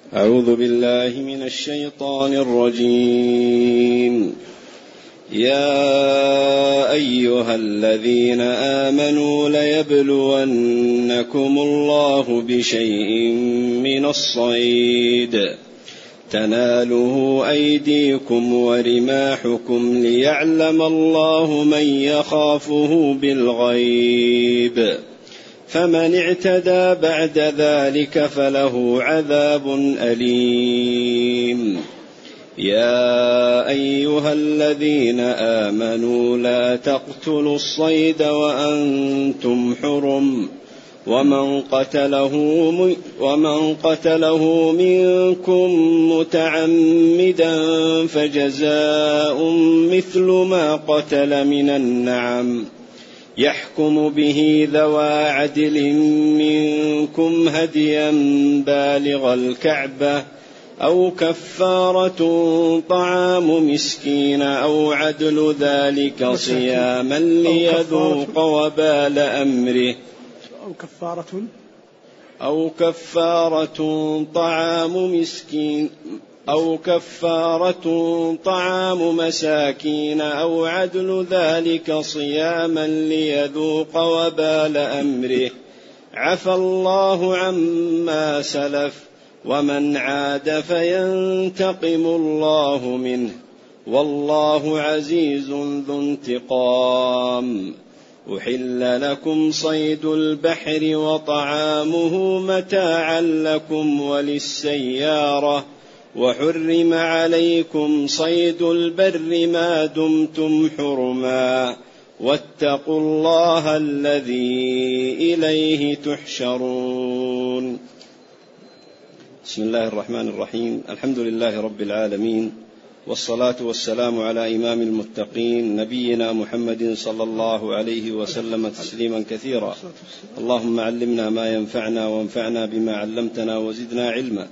أعوذ بالله من الشيطان الرجيم. يا أيها الذين آمنوا ليبلونكم الله بشيء من الصيد تناله أيديكم ورماحكم ليعلم الله من يخافه بالغيب، فمن اعتدى بعد ذلك فله عذاب أليم. يا أيها الذين آمنوا لا تقتلوا الصيد وأنتم حرم، ومن قتله منكم متعمدا فجزاء مثل ما قتل من النعم، يحكم به ذوى عدل منكم هديا بالغ الكعبة أو كفارة طعام مسكين أو عدل ذلك صياما ليذوق وبال أمره، أو كفارة طعام مسكين أو كفارة طعام مساكين أو عدل ذلك صياما ليذوق وبال أمره، عفى الله عما سلف، ومن عاد فينتقم الله منه، والله عزيز ذو انتقام. أحل لكم صيد البحر وطعامه متاعا لكم وللسيارة، وحرم عليكم صيد البر ما دمتم حرما، واتقوا الله الذي إليه تحشرون. بسم الله الرحمن الرحيم. الحمد لله رب العالمين، والصلاة والسلام على إمام المتقين نبينا محمد صلى الله عليه وسلم تسليما كثيرا. اللهم علمنا ما ينفعنا وانفعنا بما علمتنا وزدنا علما.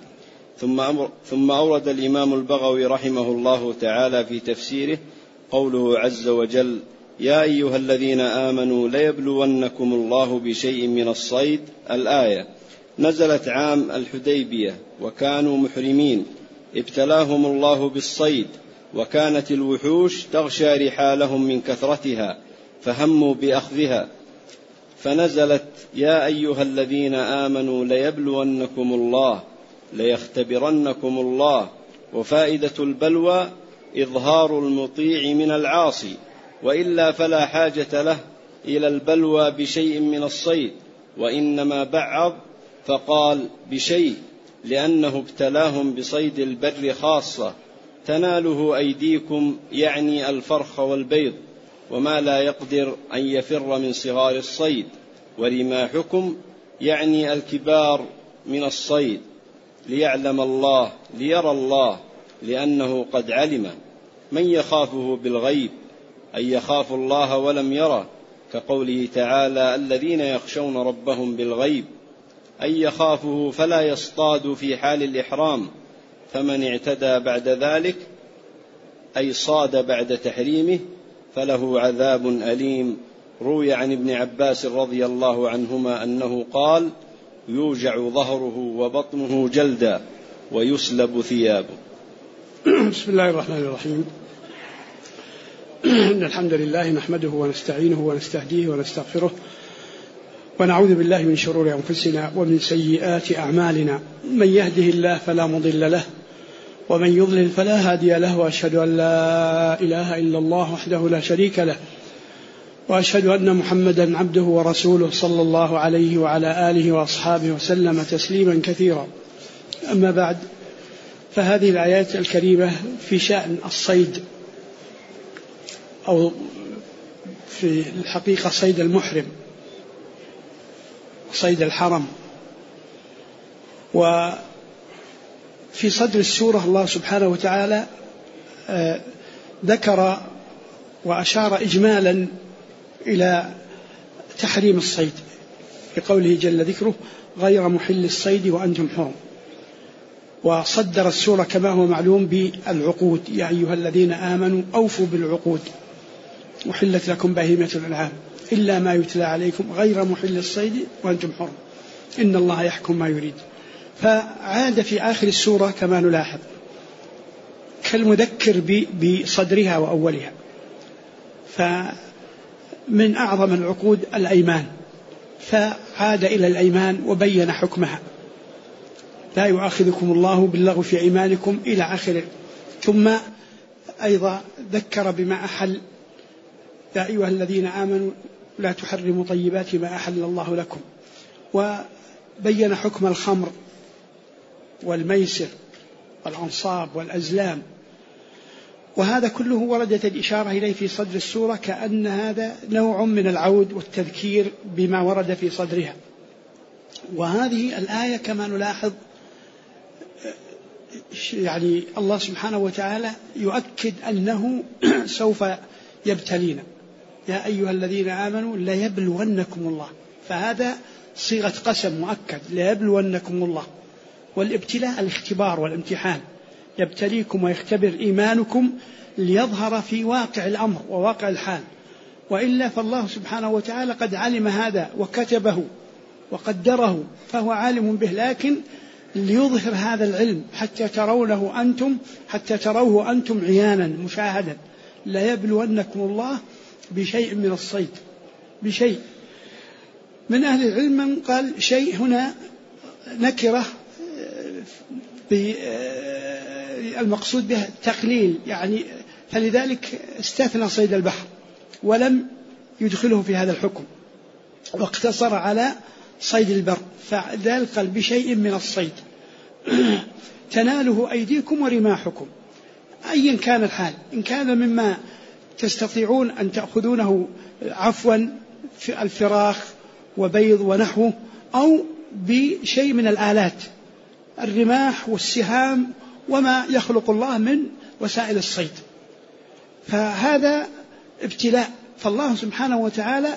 ثم أورد الإمام البغوي رحمه الله تعالى في تفسيره قوله عز وجل: يا أيها الذين آمنوا ليبلونكم الله بشيء من الصيد. الآية نزلت عام الحديبية وكانوا محرمين، ابتلاهم الله بالصيد، وكانت الوحوش تغشى رحالهم من كثرتها فهموا بأخذها، فنزلت: يا أيها الذين آمنوا ليبلونكم الله، ليختبرنكم الله. وفائدة البلوى إظهار المطيع من العاصي، وإلا فلا حاجة له إلى البلوى بشيء من الصيد، وإنما بعض فقال بشيء لأنه ابتلاهم بصيد البر خاصة، تناله أيديكم يعني الفرخ والبيض، وما لا يقدر أن يفر من صغار الصيد، ورماحكم يعني الكبار من الصيد، ليعلم الله ليرى الله، لأنه قد علم من يخافه بالغيب، أي يخاف الله ولم يره، كقوله تعالى: الذين يخشون ربهم بالغيب، أي يخافه فلا يصطاد في حال الإحرام، فمن اعتدى بعد ذلك أي صاد بعد تحريمه فله عذاب أليم. روي عن ابن عباس رضي الله عنهما أنه قال: يوجع ظهره وبطنه جلدا ويسلب ثيابه. بسم الله الرحمن الرحيم. إن الحمد لله نحمده ونستعينه ونستهديه ونستغفره، ونعوذ بالله من شرور أنفسنا ومن سيئات أعمالنا، من يهده الله فلا مضل له، ومن يضلل فلا هادي له، وأشهد أن لا إله إلا الله وحده لا شريك له، وأشهد أن محمدا عبده ورسوله صلى الله عليه وعلى آله وأصحابه وسلم تسليما كثيرا. أما بعد، فهذه الآيات الكريمة في شأن الصيد، أو في الحقيقة صيد المحرم، صيد الحرم. وفي صدر السورة الله سبحانه وتعالى ذكر وأشار إجمالا إلى تحريم الصيد بقوله جل ذكره: غير محل الصيد وأنتم حرم. وصدر السورة كما هو معلوم بالعقود: يا أيها الذين آمنوا أوفوا بالعقود، أحلت لكم بهيمة الأنعام إلا ما يتلى عليكم غير محل الصيد وأنتم حرم، إن الله يحكم ما يريد. فعاد في آخر السورة كما نلاحظ كالمذكر بصدرها وأولها. فمن أعظم العقود الأيمان، فعاد إلى الأيمان وبين حكمها: لا يؤاخذكم الله باللغو في أيمانكم إلى آخره. ثم أيضا ذكر بما أحل: يا أيها الذين آمنوا لا تحرموا طيبات ما أحل الله لكم. وبين حكم الخمر والميسر والأنصاب والأزلام، وهذا كله وردت الإشارة إليه في صدر السورة، كأن هذا نوع من العود والتذكير بما ورد في صدرها. وهذه الآية كما نلاحظ يعني الله سبحانه وتعالى يؤكد أنه سوف يبتلينا: يا أيها الذين آمنوا ليبلونكم الله. فهذا صيغة قسم مؤكد: ليبلونكم الله. والابتلاء الاختبار والامتحان، يبتليكم ويختبر إيمانكم ليظهر في واقع الأمر وواقع الحال، وإلا فالله سبحانه وتعالى قد علم هذا وكتبه وقدره، فهو عالم به، لكن ليظهر هذا العلم حتى تروه أنتم عيانا مشاهدا. ليبلونكم الله بشيء من الصيد. بشيء. من أهل العلم من قال شيء هنا نكرة المقصود به تقليل، يعني فلذلك استثنى صيد البحر ولم يدخله في هذا الحكم، واقتصر على صيد البر، فذلك قال بشيء من الصيد تناله أيديكم ورماحكم. أيا كان الحال، إن كان مما تستطيعون أن تأخذونه عفوا في الفراخ وبيض ونحوه، أو بشيء من الآلات الرماح والسهام وما يخلق الله من وسائل الصيد، فهذا ابتلاء. فالله سبحانه وتعالى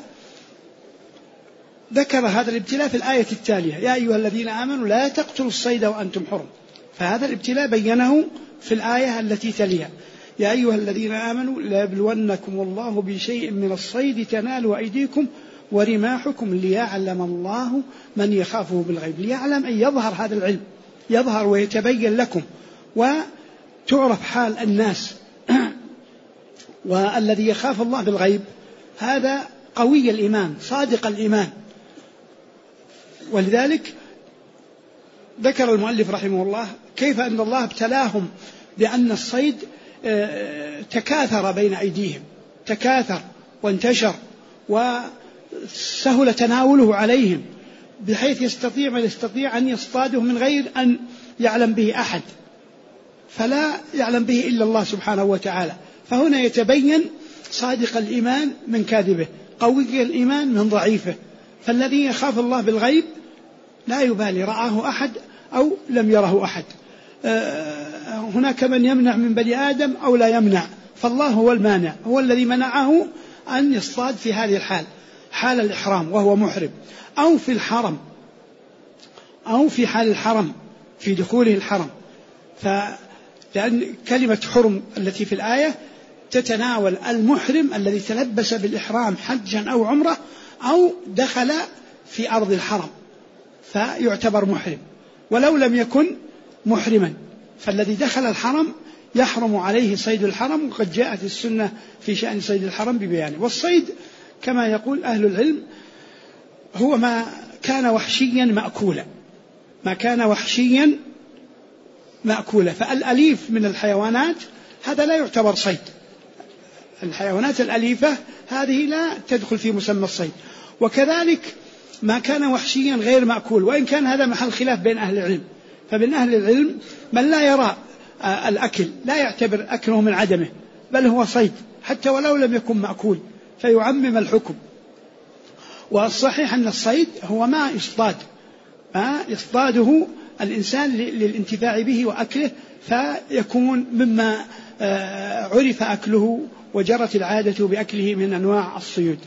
ذكر هذا الابتلاء في الآية التالية: يا أيها الذين آمنوا لا تقتلوا الصيد وأنتم حرم. فهذا الابتلاء بينه في الآية التي تليها: يا أيها الذين آمنوا ليبلونكم الله بشيء من الصيد تناله أيديكم ورماحكم ليعلم الله من يخافه بالغيب. ليعلم أن يظهر هذا العلم، يظهر ويتبين لكم وتعرف حال الناس. والذي يخاف الله بالغيب هذا قوي الإيمان صادق الإيمان. ولذلك ذكر المؤلف رحمه الله كيف أن الله ابتلاهم بأن الصيد تكاثر بين أيديهم، تكاثر وانتشر وسهل تناوله عليهم، بحيث يستطيع من يستطيع أن يصطاده من غير أن يعلم به أحد، فلا يعلم به إلا الله سبحانه وتعالى. فهنا يتبين صادق الإيمان من كاذبه، قوي الإيمان من ضعيفه. فالذي يخاف الله بالغيب لا يبالي رآه أحد أو لم يره أحد. هناك من يمنع من بني آدم أو لا يمنع، فالله هو المانع، هو الذي منعه أن يصطاد في هذه الحال، حال الإحرام وهو محرم، أو في الحرم، أو في حال الحرم في دخوله الحرم. لأن كلمة حرم التي في الآية تتناول المحرم الذي تلبس بالإحرام حجا أو عمرة أو دخل في أرض الحرم فيعتبر محرم، ولو لم يكن محرما فالذي دخل الحرم يحرم عليه صيد الحرم. وقد جاءت السنة في شأن صيد الحرم ببيانه. والصيد كما يقول أهل العلم هو ما كان وحشيا مأكولا، ما كان وحشيا مأكولا. فالأليف من الحيوانات هذا لا يعتبر صيد، الحيوانات الأليفة هذه لا تدخل في مسمى الصيد. وكذلك ما كان وحشيا غير مأكول، وإن كان هذا محل خلاف بين أهل العلم. فمن أهل العلم من لا يرى الأكل، لا يعتبر أكله من عدمه، بل هو صيد حتى ولو لم يكن مأكول، فيعمم الحكم. والصحيح أن الصيد هو ما يصطاد، ما يصطاده الإنسان للانتفاع به وأكله، فيكون مما عرف أكله وجرت العادة بأكله من أنواع الصيود.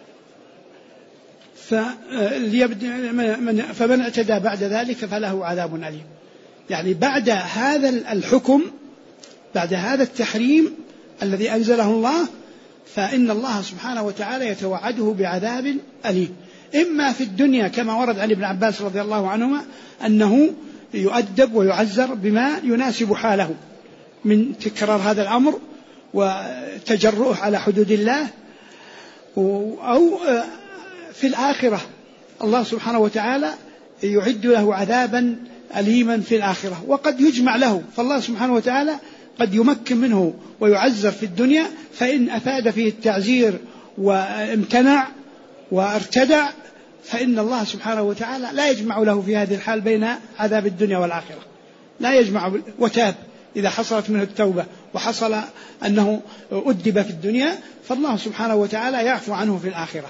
فمن اعتدى بعد ذلك فله عذاب أليم. يعني بعد هذا الحكم، بعد هذا التحريم الذي أنزله الله، فإن الله سبحانه وتعالى يتوعده بعذاب أليم، إما في الدنيا كما ورد عن ابن عباس رضي الله عنهما أنه يؤدب ويعزر بما يناسب حاله من تكرار هذا الأمر وتجرؤه على حدود الله، أو في الآخرة الله سبحانه وتعالى يعد له عذابا أليما في الآخرة، وقد يجمع له، فالله سبحانه وتعالى قد يمكن منه ويعزر في الدنيا، فإن أفاد فيه التعزير وامتنع وارتدع فإن الله سبحانه وتعالى لا يجمع له في هذه الحال بين عذاب الدنيا والآخرة، لا يجمع، وتاب إذا حصلت منه التوبة وحصل أنه أدب في الدنيا فالله سبحانه وتعالى يعفو عنه في الآخرة.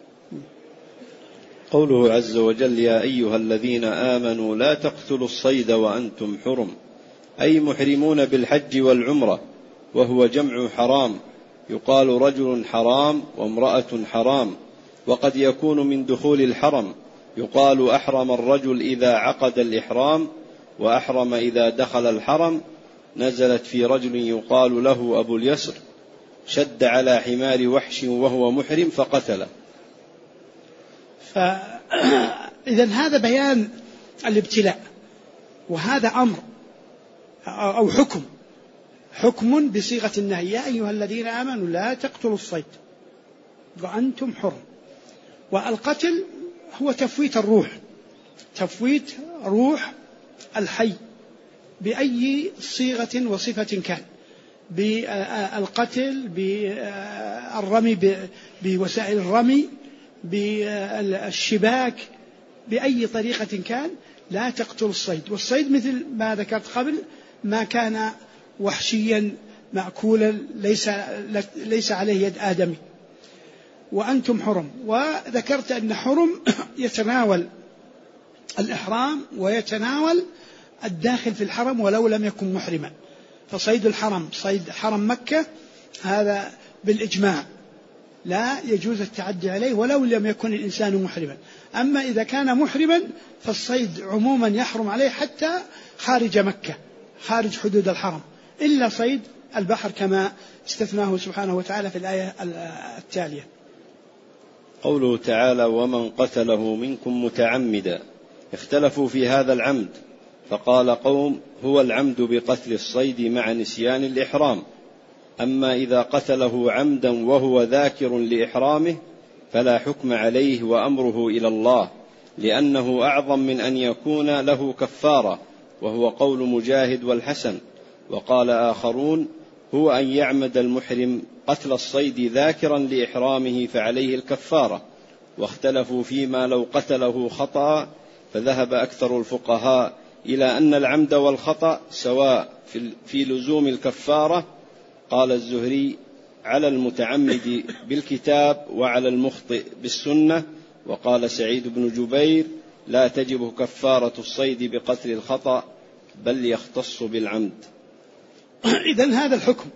قوله عز وجل: يا أيها الذين آمنوا لا تقتلوا الصيد وأنتم حرم، أي محرمون بالحج والعمرة، وهو جمع حرام، يقال رجل حرام وامرأة حرام، وقد يكون من دخول الحرم، يقال أحرم الرجل إذا عقد الإحرام، وأحرم إذا دخل الحرم. نزلت في رجل يقال له أبو اليسر شد على حمار وحش وهو محرم فقتله. إذن هذا بيان الابتلاء، وهذا أمر أو حكم بصيغة النهي: يا أيها الذين آمنوا لا تقتلوا الصيد وأنتم حرم. والقتل هو تفويت الروح، تفويت روح الحي بأي صيغة وصفة كان، بالقتل، بالرمي بوسائل الرمي، بالشباك، بأي طريقة كان لا تقتل الصيد. والصيد مثل ما ذكرت قبل ما كان وحشيا مأكولا ليس عليه يد آدمي. وأنتم حرم، وذكرت أن حرم يتناول الإحرام ويتناول الداخل في الحرم ولو لم يكن محرما. فصيد الحرم، صيد حرم مكة، هذا بالإجماع لا يجوز التعدي عليه ولو لم يكن الإنسان محرما. أما إذا كان محرما فالصيد عموما يحرم عليه حتى خارج مكة، خارج حدود الحرم، إلا صيد البحر كما استثناه سبحانه وتعالى في الآية التالية. قوله تعالى: ومن قتله منكم متعمدا، اختلفوا في هذا العمد، فقال قوم: هو العمد بقتل الصيد مع نسيان الإحرام، أما إذا قتله عمدا وهو ذاكر لإحرامه فلا حكم عليه وأمره إلى الله، لأنه أعظم من أن يكون له كفارة، وهو قول مجاهد والحسن. وقال آخرون: هو أن يعمد المحرم قتل الصيد ذاكرا لإحرامه فعليه الكفارة. واختلفوا فيما لو قتله خطأ، فذهب أكثر الفقهاء إلى أن العمد والخطأ سواء في لزوم الكفارة. قال الزهري: على المتعمد بالكتاب وعلى المخطئ بالسنة. وقال سعيد بن جبير: لا تجب كفارة الصيد بقتل الخطأ بل يختص بالعمد. إذن هذا الحكم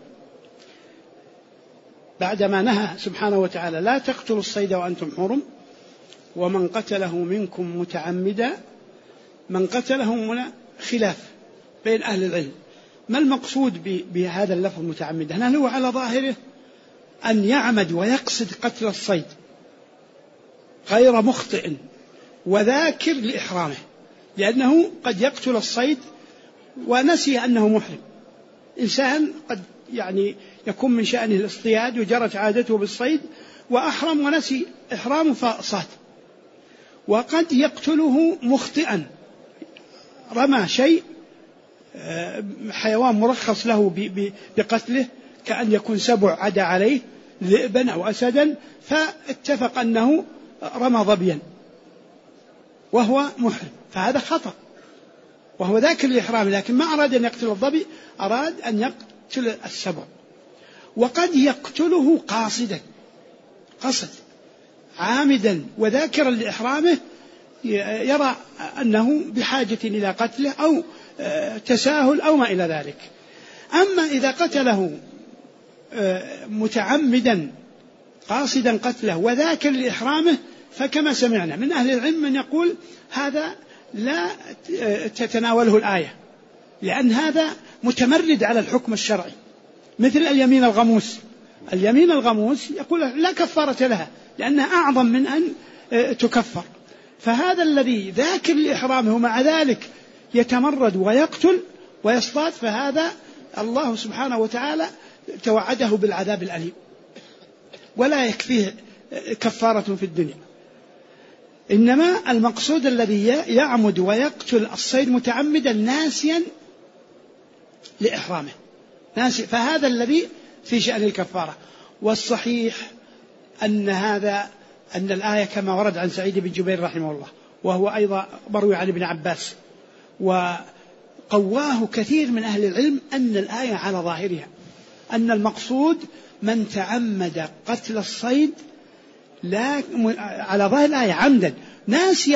بعدما نهى سبحانه وتعالى لا تقتلوا الصيد وأنتم حرم، ومن قتله منكم متعمدا، من قتله هنا خلاف بين أهل العلم، ما المقصود بهذا اللفظ متعمدا؟ هل هو على ظاهره أن يعمد ويقصد قتل الصيد غير مخطئ وذاكر لإحرامه، لأنه قد يقتل الصيد ونسي أنه محرم. إنسان قد يكون من شأنه الاصطياد وجرت عادته بالصيد وأحرم ونسي إحرامه فصاد. وقد يقتله مخطئا، رمى شيء حيوان مرخص له بقتله، كأن يكون سبع عدا عليه ذئبا أو أسدا، فاتفق أنه رمى ظبيا وهو محرم، فهذا خطأ، وهو ذاكر الإحرام، لكن ما أراد أن يقتل الظبي، أراد أن يقتل السبع. وقد يقتله قاصدا، قصد عامدا وذاكرا لإحرامه، يرى أنه بحاجة إلى قتله أو تساهل أو ما إلى ذلك. أما إذا قتله متعمدا قاصدا قتله وذاكر لإحرامه، فكما سمعنا من أهل العلم من يقول هذا لا تتناوله الآية، لأن هذا متمرد على الحكم الشرعي، مثل اليمين الغموس. اليمين الغموس يقول لا كفارة لها لأنها أعظم من أن تكفر. فهذا الذي ذاكر لإحرامه ومع ذلك يتمرد ويقتل ويصطاد، فهذا الله سبحانه وتعالى توعده بالعذاب الأليم، ولا يكفيه كفارة في الدنيا. إنما المقصود الذي يعمد ويقتل الصيد متعمدا ناسيا لإحرامه، فهذا الذي في شأن الكفارة. والصحيح أن الآية كما ورد عن سعيد بن جبير رحمه الله، وهو أيضا مروي عن ابن عباس، وقواه كثير من أهل العلم، أن الآية على ظاهرها أن المقصود من تعمد قتل الصيد لا على ظاهر الآية عمدا ناسيا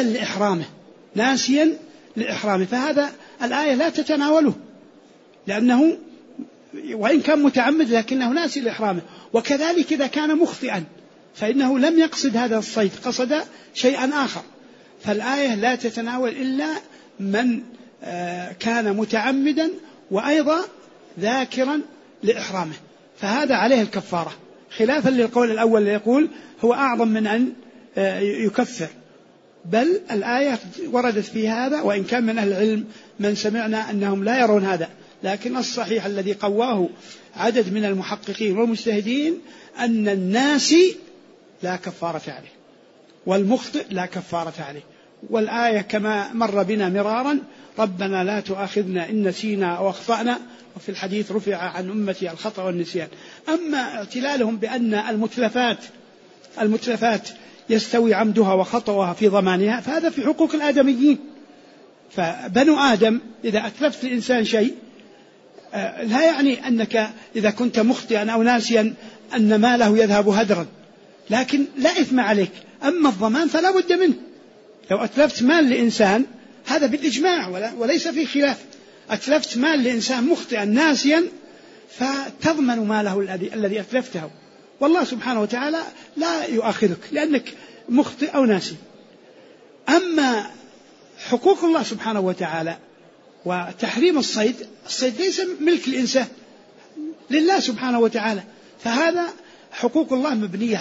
لإحرامه، فهذا الآية لا تتناوله، لأنه وإن كان متعمد لكنه ناسي لإحرامه. وكذلك إذا كان مخطئا فإنه لم يقصد هذا الصيد، قصد شيئا آخر، فالآية لا تتناول إلا من كان متعمدا وأيضا ذاكرا لإحرامه، فهذا عليه الكفارة، خلافا للقول الأول اللي يقول هو أعظم من أن يكفر. بل الآية وردت في هذا، وإن كان من أهل العلم من سمعنا أنهم لا يرون هذا، لكن الصحيح الذي قواه عدد من المحققين والمجتهدين أن الناسي لا كفارة عليه، والمخطئ لا كفارة عليه. والآية كما مر بنا مرارا: ربنا لا تؤاخذنا إن نسينا أو أخطأنا، وفي الحديث رفع عن أمتي الخطأ والنسيان. أما اعتلالهم بأن المتلفات يستوي عمدها وخطأها في ضمانها، فهذا في حقوق الآدميين. فبنو آدم إذا أتلفت الإنسان شيء لا يعني أنك إذا كنت مخطئا أو ناسيا أن ماله يذهب هدرا، لكن لا إثم عليك. أما الضمان فلا بد منه. لو أتلفت مال لإنسان هذا بالإجماع وليس في خلاف، أتلفت مال لإنسان مخطئا ناسيا فتضمن ماله الذي أتلفته، والله سبحانه وتعالى لا يؤاخذك لأنك مخطئ أو ناسي. أما حقوق الله سبحانه وتعالى وتحريم الصيد ليس ملك الإنسان، لله سبحانه وتعالى، فهذا حقوق الله مبنية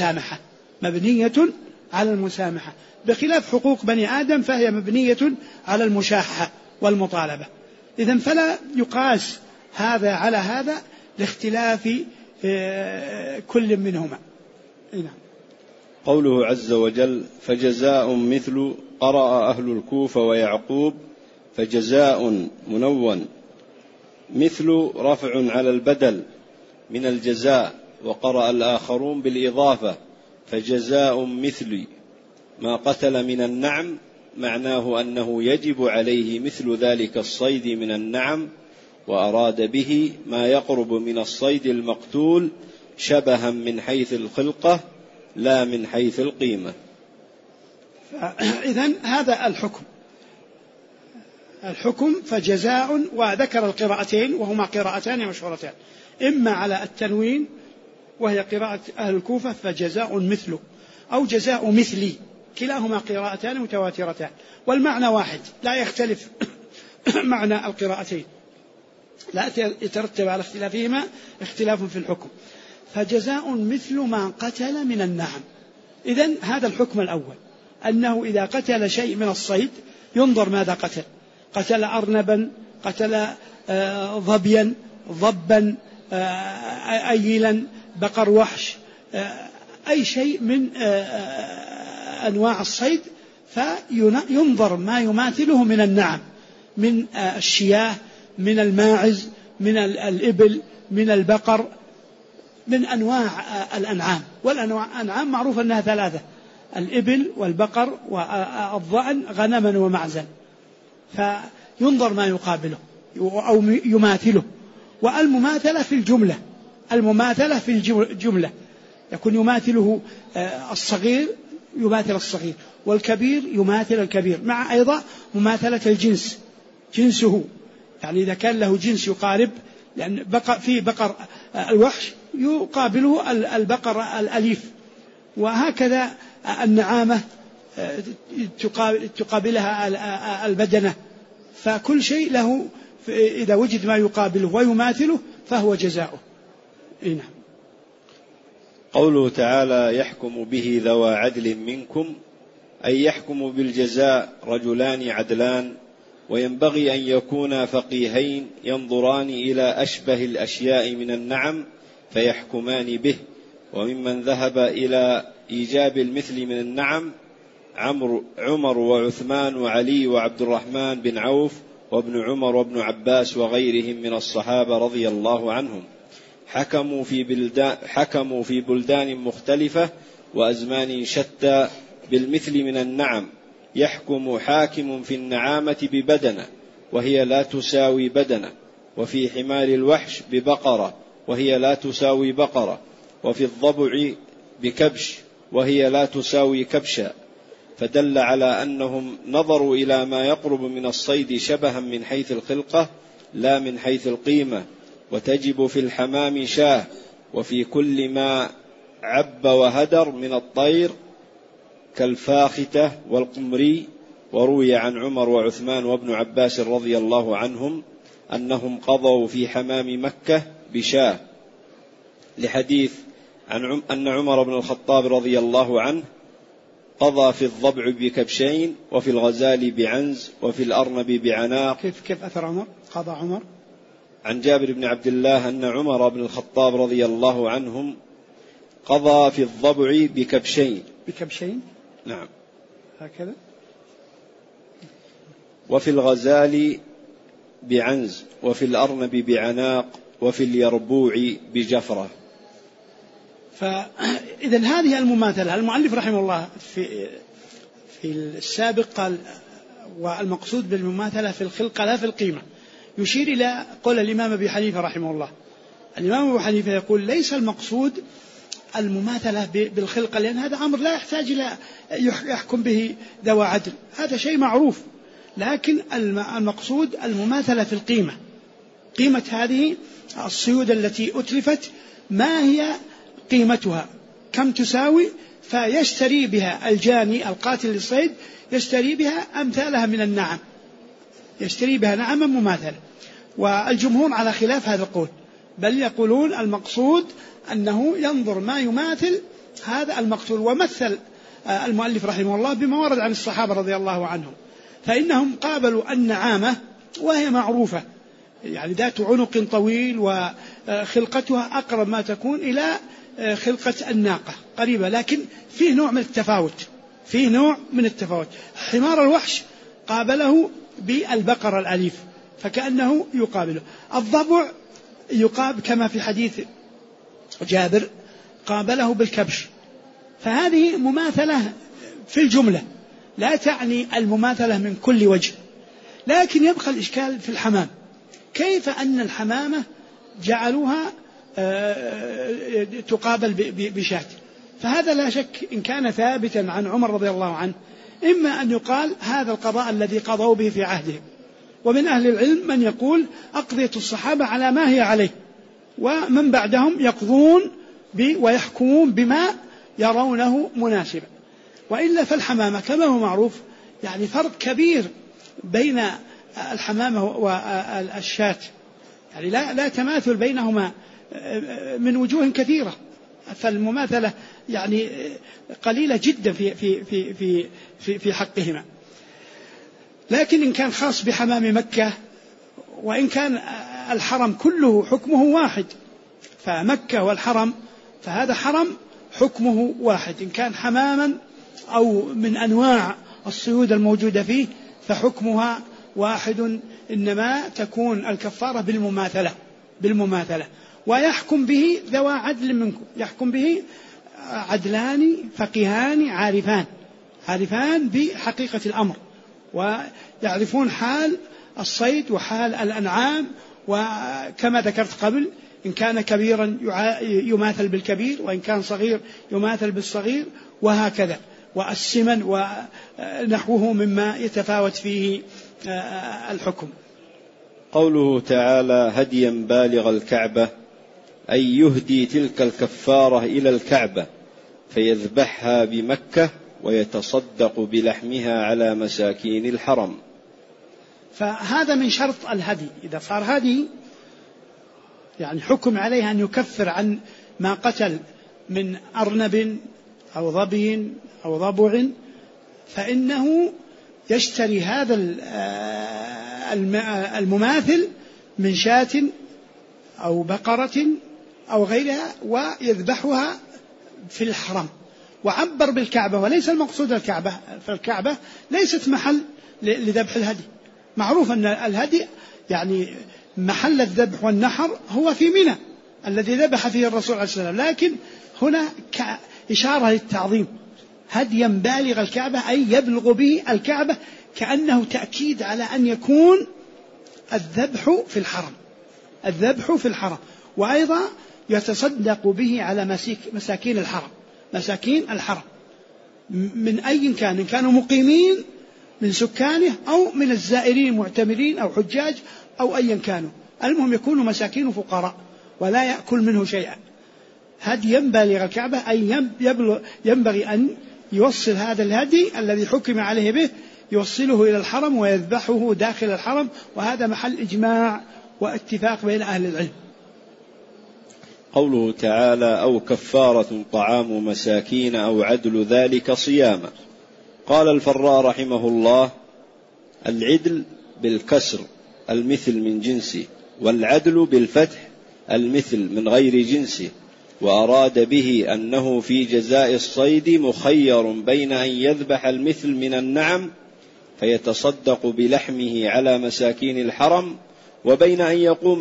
على المسامحة، بخلاف حقوق بني آدم فهي مبنية على المشاحة والمطالبة. إذن فلا يقاس هذا على هذا لاختلاف كل منهما. قوله عز وجل: فجزاء مثل، قرأ أهل الكوفة ويعقوب فجزاء منون، مثل رفع على البدل من الجزاء، وقرأ الآخرون بالإضافة فجزاء مثل ما قتل من النعم، معناه أنه يجب عليه مثل ذلك الصيد من النعم، وأراد به ما يقرب من الصيد المقتول شبها من حيث الخلقة لا من حيث القيمة. إذن هذا الحكم فجزاء، وذكر القراءتين وهما قراءتان مشهورتان، إما على التنوين وهي قراءة أهل الكوفة فجزاء مثله، أو جزاء مثلي، كلاهما قراءتان متواترتان، والمعنى واحد لا يختلف معنى القراءتين، لا يترتب على اختلافهما اختلاف في الحكم. فجزاء مثل ما قتل من النعم. إذن هذا الحكم الأول، أنه إذا قتل شيء من الصيد ينظر ماذا قتل أرنبا، قتل ظبيا، ضبا، أيلا، بقر وحش، أي شيء من أنواع الصيد، فينظر ما يماثله من النعم، من الشياه، من الماعز، من الإبل، من البقر، من أنواع الأنعام. والأنعام معروف أنها ثلاثة: الإبل والبقر والضأن غنما ومعزا، فينظر ما يقابله أو يماثله. والمماثلة في الجملة يكون يماثله الصغير يماثل الصغير، والكبير يماثل الكبير، مع أيضا مماثلة الجنس جنسه، يعني إذا كان له جنس يقارب، لأن في بقر الوحش يقابله البقر الأليف، وهكذا النعامة تقابلها البدنة، فكل شيء له إذا وجد ما يقابله ويماثله فهو جزاؤه. نعم. قوله تعالى: يحكم به ذوى عدل منكم، أي يحكم بالجزاء رجلان عدلان وينبغي أن يكونا فقيهين ينظران إلى أشبه الأشياء من النعم فيحكمان به. وممن ذهب إلى إيجاب المثل من النعم عمر وعثمان وعلي وعبد الرحمن بن عوف وابن عمر وابن عباس وغيرهم من الصحابة رضي الله عنهم. حكموا في بلدان مختلفة وأزمان شتى بالمثل من النعم. يحكم حاكم في النعامة ببدنة وهي لا تساوي بدنة، وفي حمار الوحش ببقرة وهي لا تساوي بقرة، وفي الضبع بكبش وهي لا تساوي كبشا، فدل على أنهم نظروا إلى ما يقرب من الصيد شبها من حيث الخلقة لا من حيث القيمة. وتجب في الحمام شاه، وفي كل ما عب وهدر من الطير كالفاختة والقمري. وروي عن عمر وعثمان وابن عباس رضي الله عنهم أنهم قضوا في حمام مكة بشاه، لحديث أن عمر بن الخطاب رضي الله عنه قضى في الضبع بكبشين، وفي الغزال بعنز، وفي الأرنب بعناق. كيف أثر عمر؟ قضى عمر عن جابر بن عبد الله أن عمر بن الخطاب رضي الله عنهم قضى في الضبع بكبشين. نعم هكذا. وفي الغزال بعنز، وفي الأرنب بعناق، وفي اليربوع بجفرة. فإذا هذه المماثلة المؤلف رحمه الله في السابق قال والمقصود بالمماثلة في الخلقة لا في القيمة، يشير إلى قول الإمام أبي حنيفة رحمه الله. الإمام أبي حنيفة يقول ليس المقصود المماثلة بالخلقة، لأن هذا أمر لا يحتاج إلى يحكم به ذوى عدل، هذا شيء معروف. لكن المقصود المماثلة في القيمة، قيمة هذه الصيود التي أتلفت ما هي قيمتها، كم تساوي، فيشتري بها الجاني القاتل للصيد يشتري بها أمثالها من النعم، يشتري بها نعما مماثلة. والجمهور على خلاف هذا القول، بل يقولون المقصود أنه ينظر ما يماثل هذا المقتول. ومثل المؤلف رحمه الله بما ورد عن الصحابة رضي الله عنهم، فإنهم قابلوا النعامة وهي معروفة، يعني ذات عنق طويل وخلقتها أقرب ما تكون إلى خلقة الناقة قريبة، لكن فيه نوع من التفاوت. حمار الوحش قابله بالبقر الأليف فكأنه يقابله. الضبع يقابل كما في حديث جابر قابله بالكبش. فهذه مماثلة في الجملة لا تعني المماثلة من كل وجه. لكن يبقى الإشكال في الحمام، كيف أن الحمامة جعلوها تقابل بشاة؟ فهذا لا شك إن كان ثابتا عن عمر رضي الله عنه إما أن يقال هذا القضاء الذي قضوا به في عهدهم، ومن أهل العلم من يقول أقضية الصحابة على ما هي عليه، ومن بعدهم يقضون ويحكمون بما يرونه مناسبا. وإلا فالحمامة كما هو معروف يعني فرق كبير بين الحمامة والشاة، يعني لا تماثل بينهما من وجوه كثيرة، فالمماثلة يعني قليلة جدا في حقهما. لكن إن كان خاص بحمام مكة، وإن كان الحرم كله حكمه واحد، فمكة والحرم فهذا حرم حكمه واحد، إن كان حماما أو من أنواع الصيود الموجودة فيه فحكمها واحد، إنما تكون الكفارة بالمماثلة. ويحكم به ذوى عدل منكم، يحكم به عدلان فقيهان عارفان بحقيقة الأمر، ويعرفون حال الصيد وحال الأنعام. وكما ذكرت قبل إن كان كبيرا يماثل بالكبير، وإن كان صغير يماثل بالصغير، وهكذا. والسمن ونحوه مما يتفاوت فيه الحكم. قوله تعالى هديا بالغ الكعبة، أي يهدي تلك الكفارة إلى الكعبة فيذبحها بمكة ويتصدق بلحمها على مساكين الحرم. فهذا من شرط الهدي، إذا صار هدي يعني حكم عليه أن يكفر عن ما قتل من أرنب أو ظبي أو ضبع، فإنه يشتري هذا المماثل من شاة أو بقرة أو غيرها ويذبحها في الحرم، وعبر بالكعبة وليس المقصود الكعبة، فالكعبة ليست محل لذبح الهدي. معروف أن الهدي يعني محل الذبح والنحر هو في منى الذي ذبح فيه الرسول عليه السلام، لكن هنا إشارة للتعظيم، هديا بالغ الكعبة أي يبلغ به الكعبة، كأنه تأكيد على أن يكون الذبح في الحرم، الذبح في الحرم. وأيضا يتصدق به على مساكين الحرم، مساكين الحرم من أي كان، إن كانوا مقيمين من سكانه أو من الزائرين معتمرين أو حجاج أو أيا كانوا، المهم يكونوا مساكين فقراء ولا يأكل منه شيئا. هديا بالغ الكعبة أي ينبغي أن يوصل هذا الهدي الذي حكم عليه به، يوصله إلى الحرم ويذبحه داخل الحرم، وهذا محل إجماع واتفاق بين أهل العلم. قوله تعالى أو كفارة طعام مساكين أو عدل ذلك صياما. قال الفراء رحمه الله: العدل بالكسر المثل من جنسه، والعدل بالفتح المثل من غير جنسه، وأراد به أنه في جزاء الصيد مخير بين أن يذبح المثل من النعم فيتصدق بلحمه على مساكين الحرم، وبين أن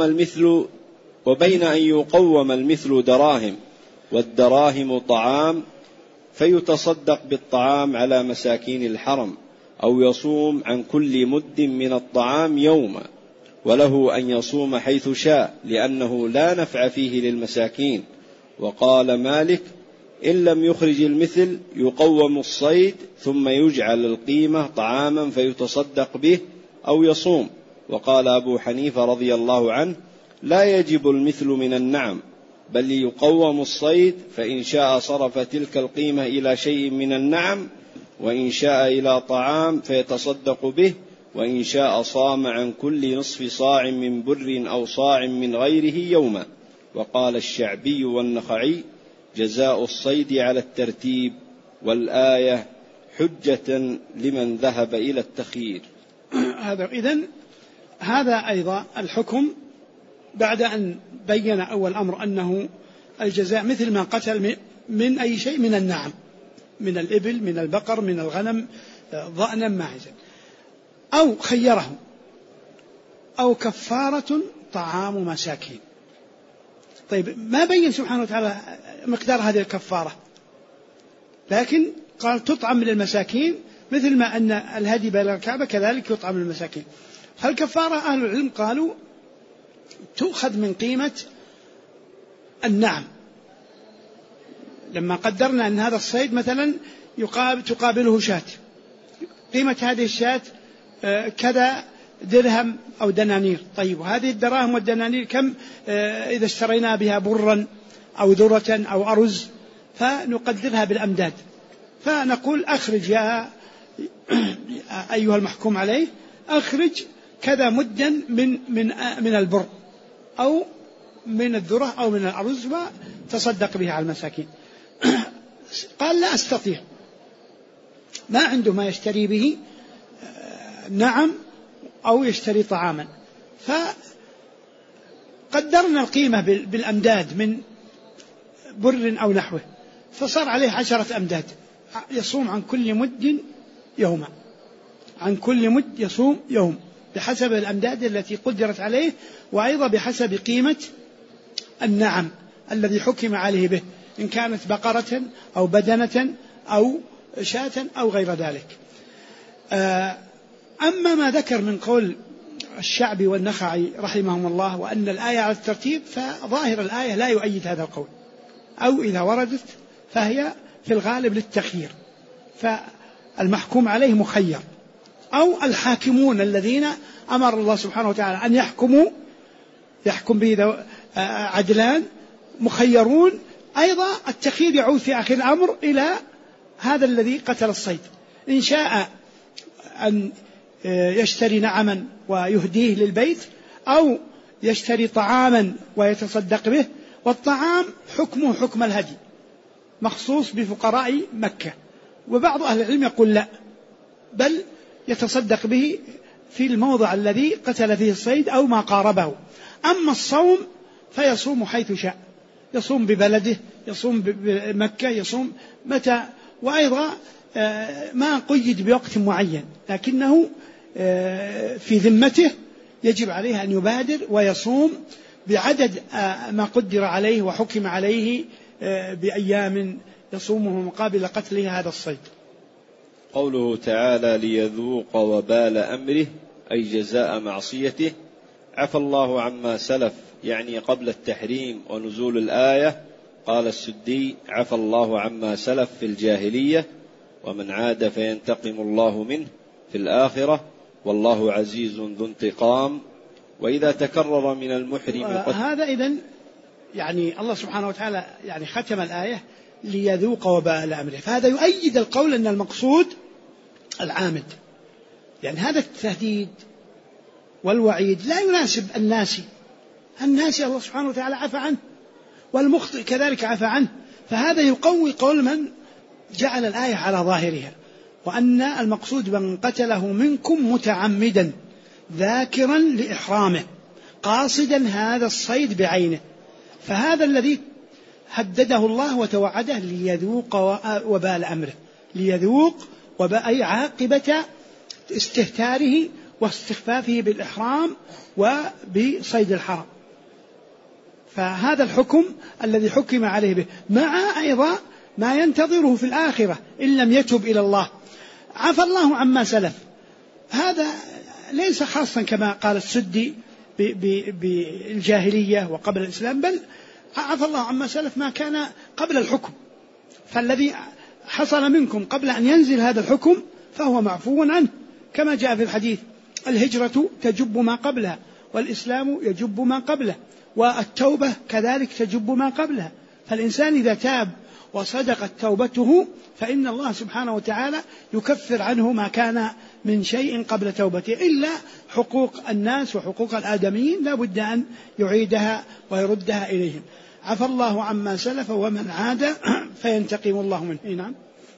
يقوم المثل دراهم، والدراهم طعام فيتصدق بالطعام على مساكين الحرم، أو يصوم عن كل مد من الطعام يوما، وله أن يصوم حيث شاء لأنه لا نفع فيه للمساكين. وقال مالك: إن لم يخرج المثل يقوم الصيد ثم يجعل القيمة طعاما فيتصدق به أو يصوم. وقال أبو حنيفة رضي الله عنه: لا يجب المثل من النعم، بل يقوم الصيد، فإن شاء صرف تلك القيمة إلى شيء من النعم، وإن شاء إلى طعام فيتصدق به، وإن شاء صام عن كل نصف صاع من بر أو صاع من غيره يوما. وقال الشعبي والنخعي: جزاء الصيد على الترتيب، والآية حجة لمن ذهب إلى التخيير. هذا أيضا الحكم بعد أن بين أول أمر أنه الجزاء مثل ما قتل من أي شيء من النعم، من الإبل، من البقر، من الغنم، ضأنا، ماعزا، أو خيره، أو كفارة طعام مساكين. طيب، ما بين سبحانه وتعالى مقدار هذه الكفارة، لكن قال تطعم من المساكين، مثل ما أن الهدي بالغ الكعبة كذلك يطعم من المساكين. فالكفارة أهل العلم قالوا تؤخذ من قيمة النعم. لما قدرنا أن هذا الصيد مثلا تقابله شاة، قيمة هذه الشاة كذا درهم أو دنانير. طيب، وهذه الدراهم والدنانير كم إذا اشترينا بها برا أو ذرة أو أرز، فنقدرها بالأمداد، فنقول أخرج يا أيها المحكوم عليه، أخرج كذا مدا من البر أو من الذرة أو من الأرز وتصدق به على المساكين. قال لا أستطيع، ما عنده ما يشتري به نعم أو يشتري طعاما، فقدرنا القيمة بالأمداد من بر أو نحوه، فصار عليه 10 أمداد، يصوم عن كل مد يوما، عن كل مد يصوم يوم بحسب الأمداد التي قدرت عليه، وأيضا بحسب قيمة النعم الذي حكم عليه به، إن كانت بقرة أو بدنة أو شاة أو غير ذلك. أما ما ذكر من قول الشعبي والنخعي رحمهم الله وأن الآية على الترتيب، فظاهر الآية لا يؤيد هذا القول، أو إذا وردت فهي في الغالب للتخيير، فالمحكوم عليه مخير، أو الحاكمون الذين أمر الله سبحانه وتعالى أن يحكم به عدلان مخيرون. أيضا التخيير يعود في آخر الأمر إلى هذا الذي قتل الصيد، إن شاء أن يشتري نعما ويهديه للبيت، أو يشتري طعاما ويتصدق به، والطعام حكمه حكم الهدي مخصوص بفقراء مكة. وبعض أهل العلم يقول لا، بل يتصدق به في الموضع الذي قتل فيه الصيد أو ما قاربه. أما الصوم فيصوم حيث شاء، يصوم ببلده، يصوم بمكة، يصوم متى، وأيضا ما قيد بوقت معين، لكنه في ذمته يجب عليه أن يبادر ويصوم بعدد ما قدر عليه وحكم عليه بأيام يصومه مقابل قتله هذا الصيد. قوله تعالى ليذوق وبال أمره أي جزاء معصيته، عفى الله عما سلف يعني قبل التحريم ونزول الآية. قال السدي عفى الله عما سلف في الجاهلية، ومن عاد فينتقم الله منه في الآخرة، والله عزيز ذو انتقام. وإذا تكرر من المحرم هذا إذن يعني الله سبحانه وتعالى يعني ختم الآية ليذوق وبال أمره، فهذا يؤيد القول أن المقصود العامد، يعني هذا التهديد والوعيد لا يناسب الناسي الله سبحانه وتعالى عفى عنه، والمخطئ كذلك عفى عنه، فهذا يقوي قول من جعل الآية على ظاهرها، وأن المقصود من قتله منكم متعمدا ذاكرا لإحرامه قاصدا هذا الصيد بعينه، فهذا الذي هدده الله وتوعده ليذوق وبال أمره، ليذوق أي عاقبة استهتاره واستخفافه بالإحرام وبصيد الحرم، فهذا الحكم الذي حكم عليه به، مع أيضا ما ينتظره في الآخرة إن لم يتب إلى الله. عفى الله عما سلف، هذا ليس خاصا كما قال السدي بالجاهلية وقبل الإسلام، بل عفى الله عما سلف ما كان قبل الحكم، فالذي حصل منكم قبل أن ينزل هذا الحكم فهو معفو عنه، كما جاء في الحديث الهجرة تجب ما قبلها، والإسلام يجب ما قبله، والتوبة كذلك تجب ما قبلها، فالإنسان إذا تاب وصدقت توبته فإن الله سبحانه وتعالى يكفر عنه ما كان من شيء قبل توبته، إلا حقوق الناس وحقوق الآدميين لا بد أن يعيدها ويردها إليهم. عفى الله عما سلف ومن عاد فينتقم الله منه. نعم.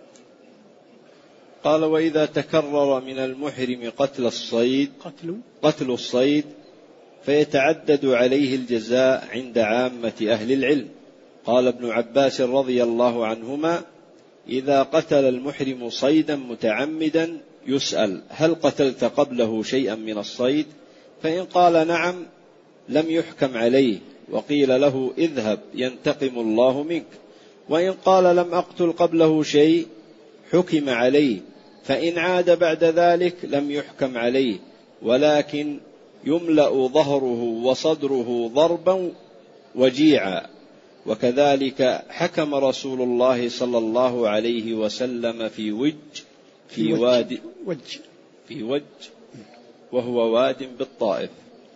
قال وإذا تكرر من المحرم قتل الصيد فيتعدد عليه الجزاء عند عامة أهل العلم. قال ابن عباس رضي الله عنهما إذا قتل المحرم صيدا متعمدا يسأل هل قتلت قبله شيئا من الصيد؟ فإن قال نعم لم يحكم عليه وقيل له اذهب ينتقم الله منك، وإن قال لم أقتل قبله شيء حكم عليه، فإن عاد بعد ذلك لم يحكم عليه ولكن يملأ ظهره وصدره ضربا وجيعا. وكذلك حكم رسول الله صلى الله عليه وسلم في وج وهو واد بالطائف.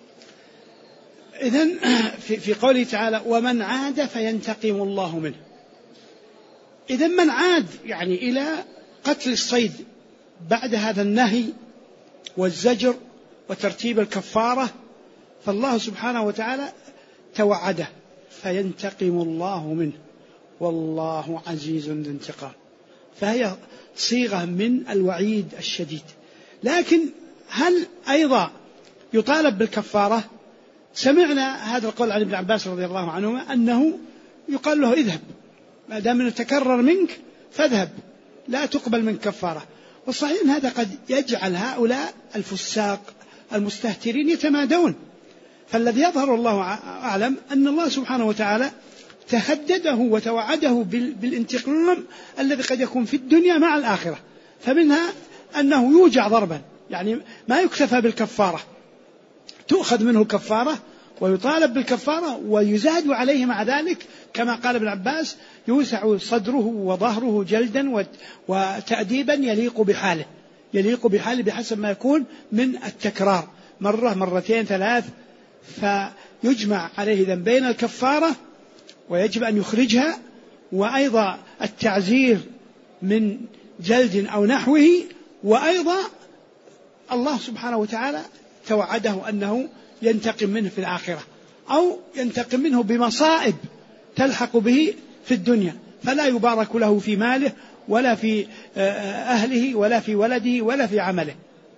إذن في قوله تعالى ومن عاد فينتقم الله منه، إذن من عاد يعني إلى قتل الصيد بعد هذا النهي والزجر وترتيب الكفارة، فالله سبحانه وتعالى توعده فينتقم الله منه والله عزيز ذو انتقام، فهي صيغة من الوعيد الشديد. لكن هل أيضا يطالب بالكفارة؟ سمعنا هذا القول عن ابن عباس رضي الله عنهما أنه يقال له اذهب ما دام انه تكرر منك فاذهب لا تقبل من كفارة، والصحيح أن هذا قد يجعل هؤلاء الفساق المستهترين يتمادون، فالذي يظهر الله أعلم أن الله سبحانه وتعالى تهدده وتوعده بالانتقام الذي قد يكون في الدنيا مع الآخرة، فمنها أنه يوجع ضربا، يعني ما يكتفى بالكفارة، تؤخذ منه كفارة ويطالب بالكفارة ويزاد عليه مع ذلك، كما قال ابن عباس يوسع صدره وظهره جلدا وتأديبا يليق بحاله بحسب ما يكون من التكرار، مرة مرتين ثلاث، فيجمع عليه ذنبين الكفارة ويجب أن يخرجها، وأيضا التعزير من جلد أو نحوه، وأيضا الله سبحانه وتعالى توعده أنه ينتقم منه في الآخرة أو ينتقم منه بمصائب تلحق به في الدنيا، فلا يبارك له في ماله ولا في أهله ولا في ولده ولا في عمله،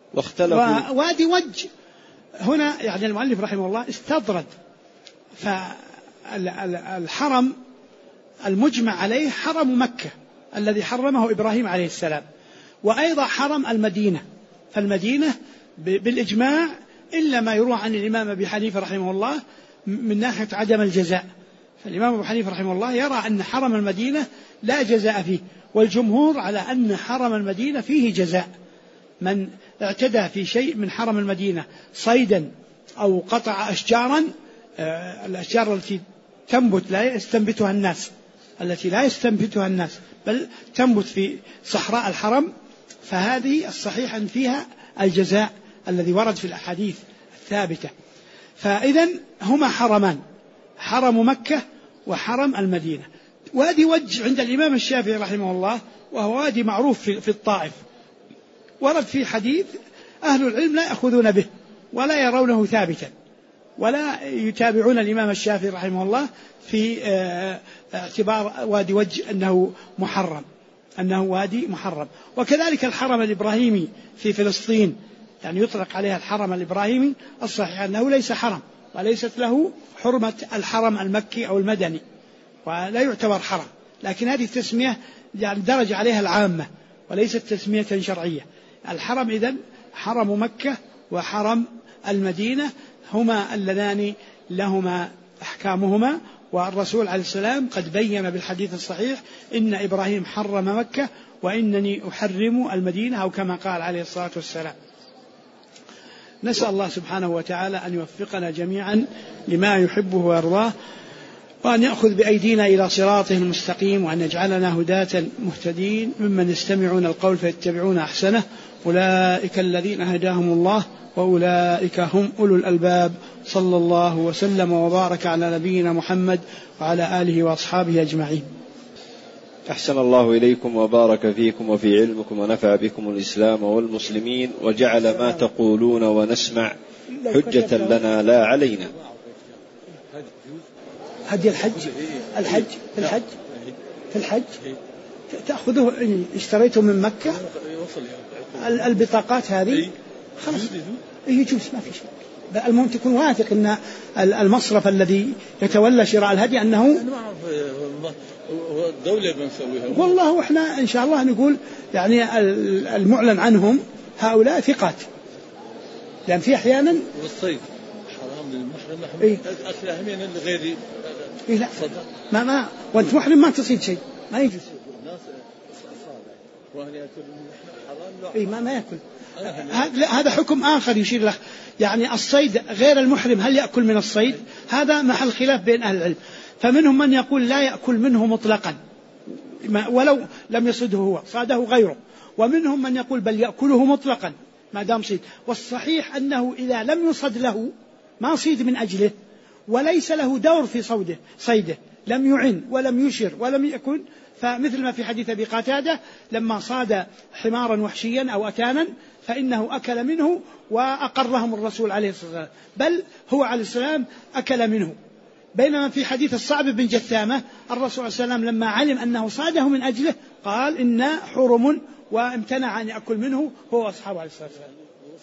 واختلفوا. وادي وج هنا يعني المؤلف رحمه الله استطرد، فالحرم المجمع عليه حرم مكة الذي حرمه إبراهيم عليه السلام، وأيضا حرم المدينة. فالمدينة بالإجماع إلا ما يروى عن الإمام أبي حنيفة رحمه الله من ناحية عدم الجزاء، فالإمام أبو حنيفة رحمه الله يرى أن حرم المدينة لا جزاء فيه، والجمهور على أن حرم المدينة فيه جزاء. من اعتدى في شيء من حرم المدينة صيدا أو قطع أشجارا، الأشجار التي تنبت لا يستنبتها الناس، التي لا يستنبتها الناس بل تنبت في صحراء الحرم، فهذه الصحيح أن فيها الجزاء الذي ورد في الأحاديث الثابتة. فإذا هما حرمان، حرم مكة وحرم المدينة. وادي وج عند الإمام الشافعي رحمه الله وهو وادي معروف في الطائف، ورد في حديث أهل العلم لا يأخذون به ولا يرونه ثابتا، ولا يتابعون الإمام الشافعي رحمه الله في اعتبار وادي وج أنه محرم، أنه وادي محرم. وكذلك الحرم الإبراهيمي في فلسطين، يعني يطلق عليها الحرم الإبراهيمي، الصحيح أنه ليس حرم وليست له حرمة الحرم المكي أو المدني، ولا يعتبر حرم، لكن هذه التسمية يعني درج عليها العامة وليست تسمية شرعية. الحرم إذن حرم مكة وحرم المدينة هما اللذان لهما أحكامهما، والرسول عليه السلام قد بين بالحديث الصحيح إن إبراهيم حرم مكة وإنني أحرم المدينة، أو كما قال عليه الصلاة والسلام. نسأل الله سبحانه وتعالى أن يوفقنا جميعا لما يحبه ويرضاه، وأن يأخذ بأيدينا إلى صراطه المستقيم، وأن يجعلنا هداة مهتدين ممن يستمعون القول فيتبعون أحسنه، أولئك الذين هداهم الله وأولئك هم أولو الألباب. صلى الله وسلم وبارك على نبينا محمد وعلى آله وأصحابه أجمعين. أحسن الله إليكم وبارك فيكم وفي علمكم ونفع بكم الإسلام والمسلمين، وجعل ما تقولون ونسمع حجة لنا لا علينا. هدي الحج في الحج تأخذه إن اشتريته من مكة، البطاقات هذه خلاص يجوز ما في شيء. المهم تكون واثق أن المصرف الذي يتولى شراء الهدي أنه الدولة بنسويها. والله إحنا إن شاء الله نقول يعني المعلن عنهم هؤلاء ثقات، لأن في أحيانا والصيد حرام للمحرم أكله من الغير. لا ما وأنت محرم ما تصيد شيء، ما يجوز. الناس وهل يأكل حرام؟ لا ما يأكل. هذا حكم آخر يشير له، يعني الصيد غير المحرم هل يأكل من الصيد؟ هذا محل خلاف بين أهل العلم، فمنهم من يقول لا يأكل منه مطلقا ولو لم يصده هو، صاده غيره، ومنهم من يقول بل يأكله مطلقا ما دام صيد. والصحيح أنه إذا لم يصد له، ما صيد من أجله وليس له دور في صيده، لم يعن ولم يشر ولم يكن، فمثل ما في حديث أبي قتادة لما صاد حمارا وحشيا أو أتانا فإنه أكل منه وأقرهم الرسول عليه الصلاة والسلام، بل هو عليه السلام أكل منه. بينما في حديث الصعب بن جثامة الرسول صلى الله عليه وسلم لما علم أنه صاده من أجله قال إن حرم، وامتنع أن يأكل منه هو أصحابه عليه الصلاة والسلام.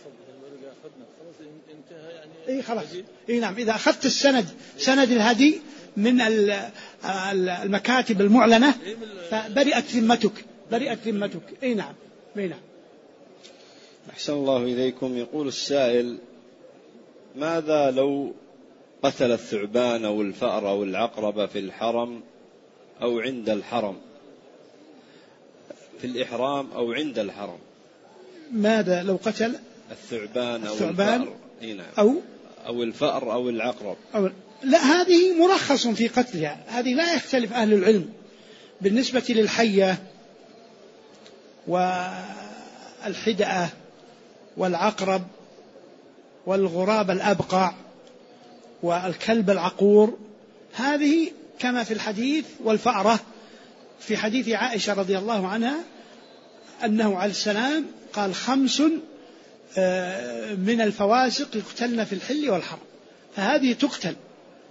خلاص نعم، إذا أخذت سند الهدي من المكاتب المعلنة فبرئت ذمتك. نعم. أحسن الله إليكم. يقول السائل: ماذا لو قتل الثعبان أو الفأر أو العقرب في الحرم أو عند الحرم، في الإحرام أو عند الحرم؟ ماذا لو قتل الثعبان أو الفأر أو الفأر أو العقرب؟ لا، هذه مرخص في قتلها، هذه لا يختلف أهل العلم. بالنسبة للحية والحدأة والعقرب والغراب الأبقع والكلب العقور، هذه كما في الحديث. والفأرة في حديث عائشة رضي الله عنها أنه عليه السلام قال 5 من الفواسق يقتلن في الحل والحرم، فهذه تقتل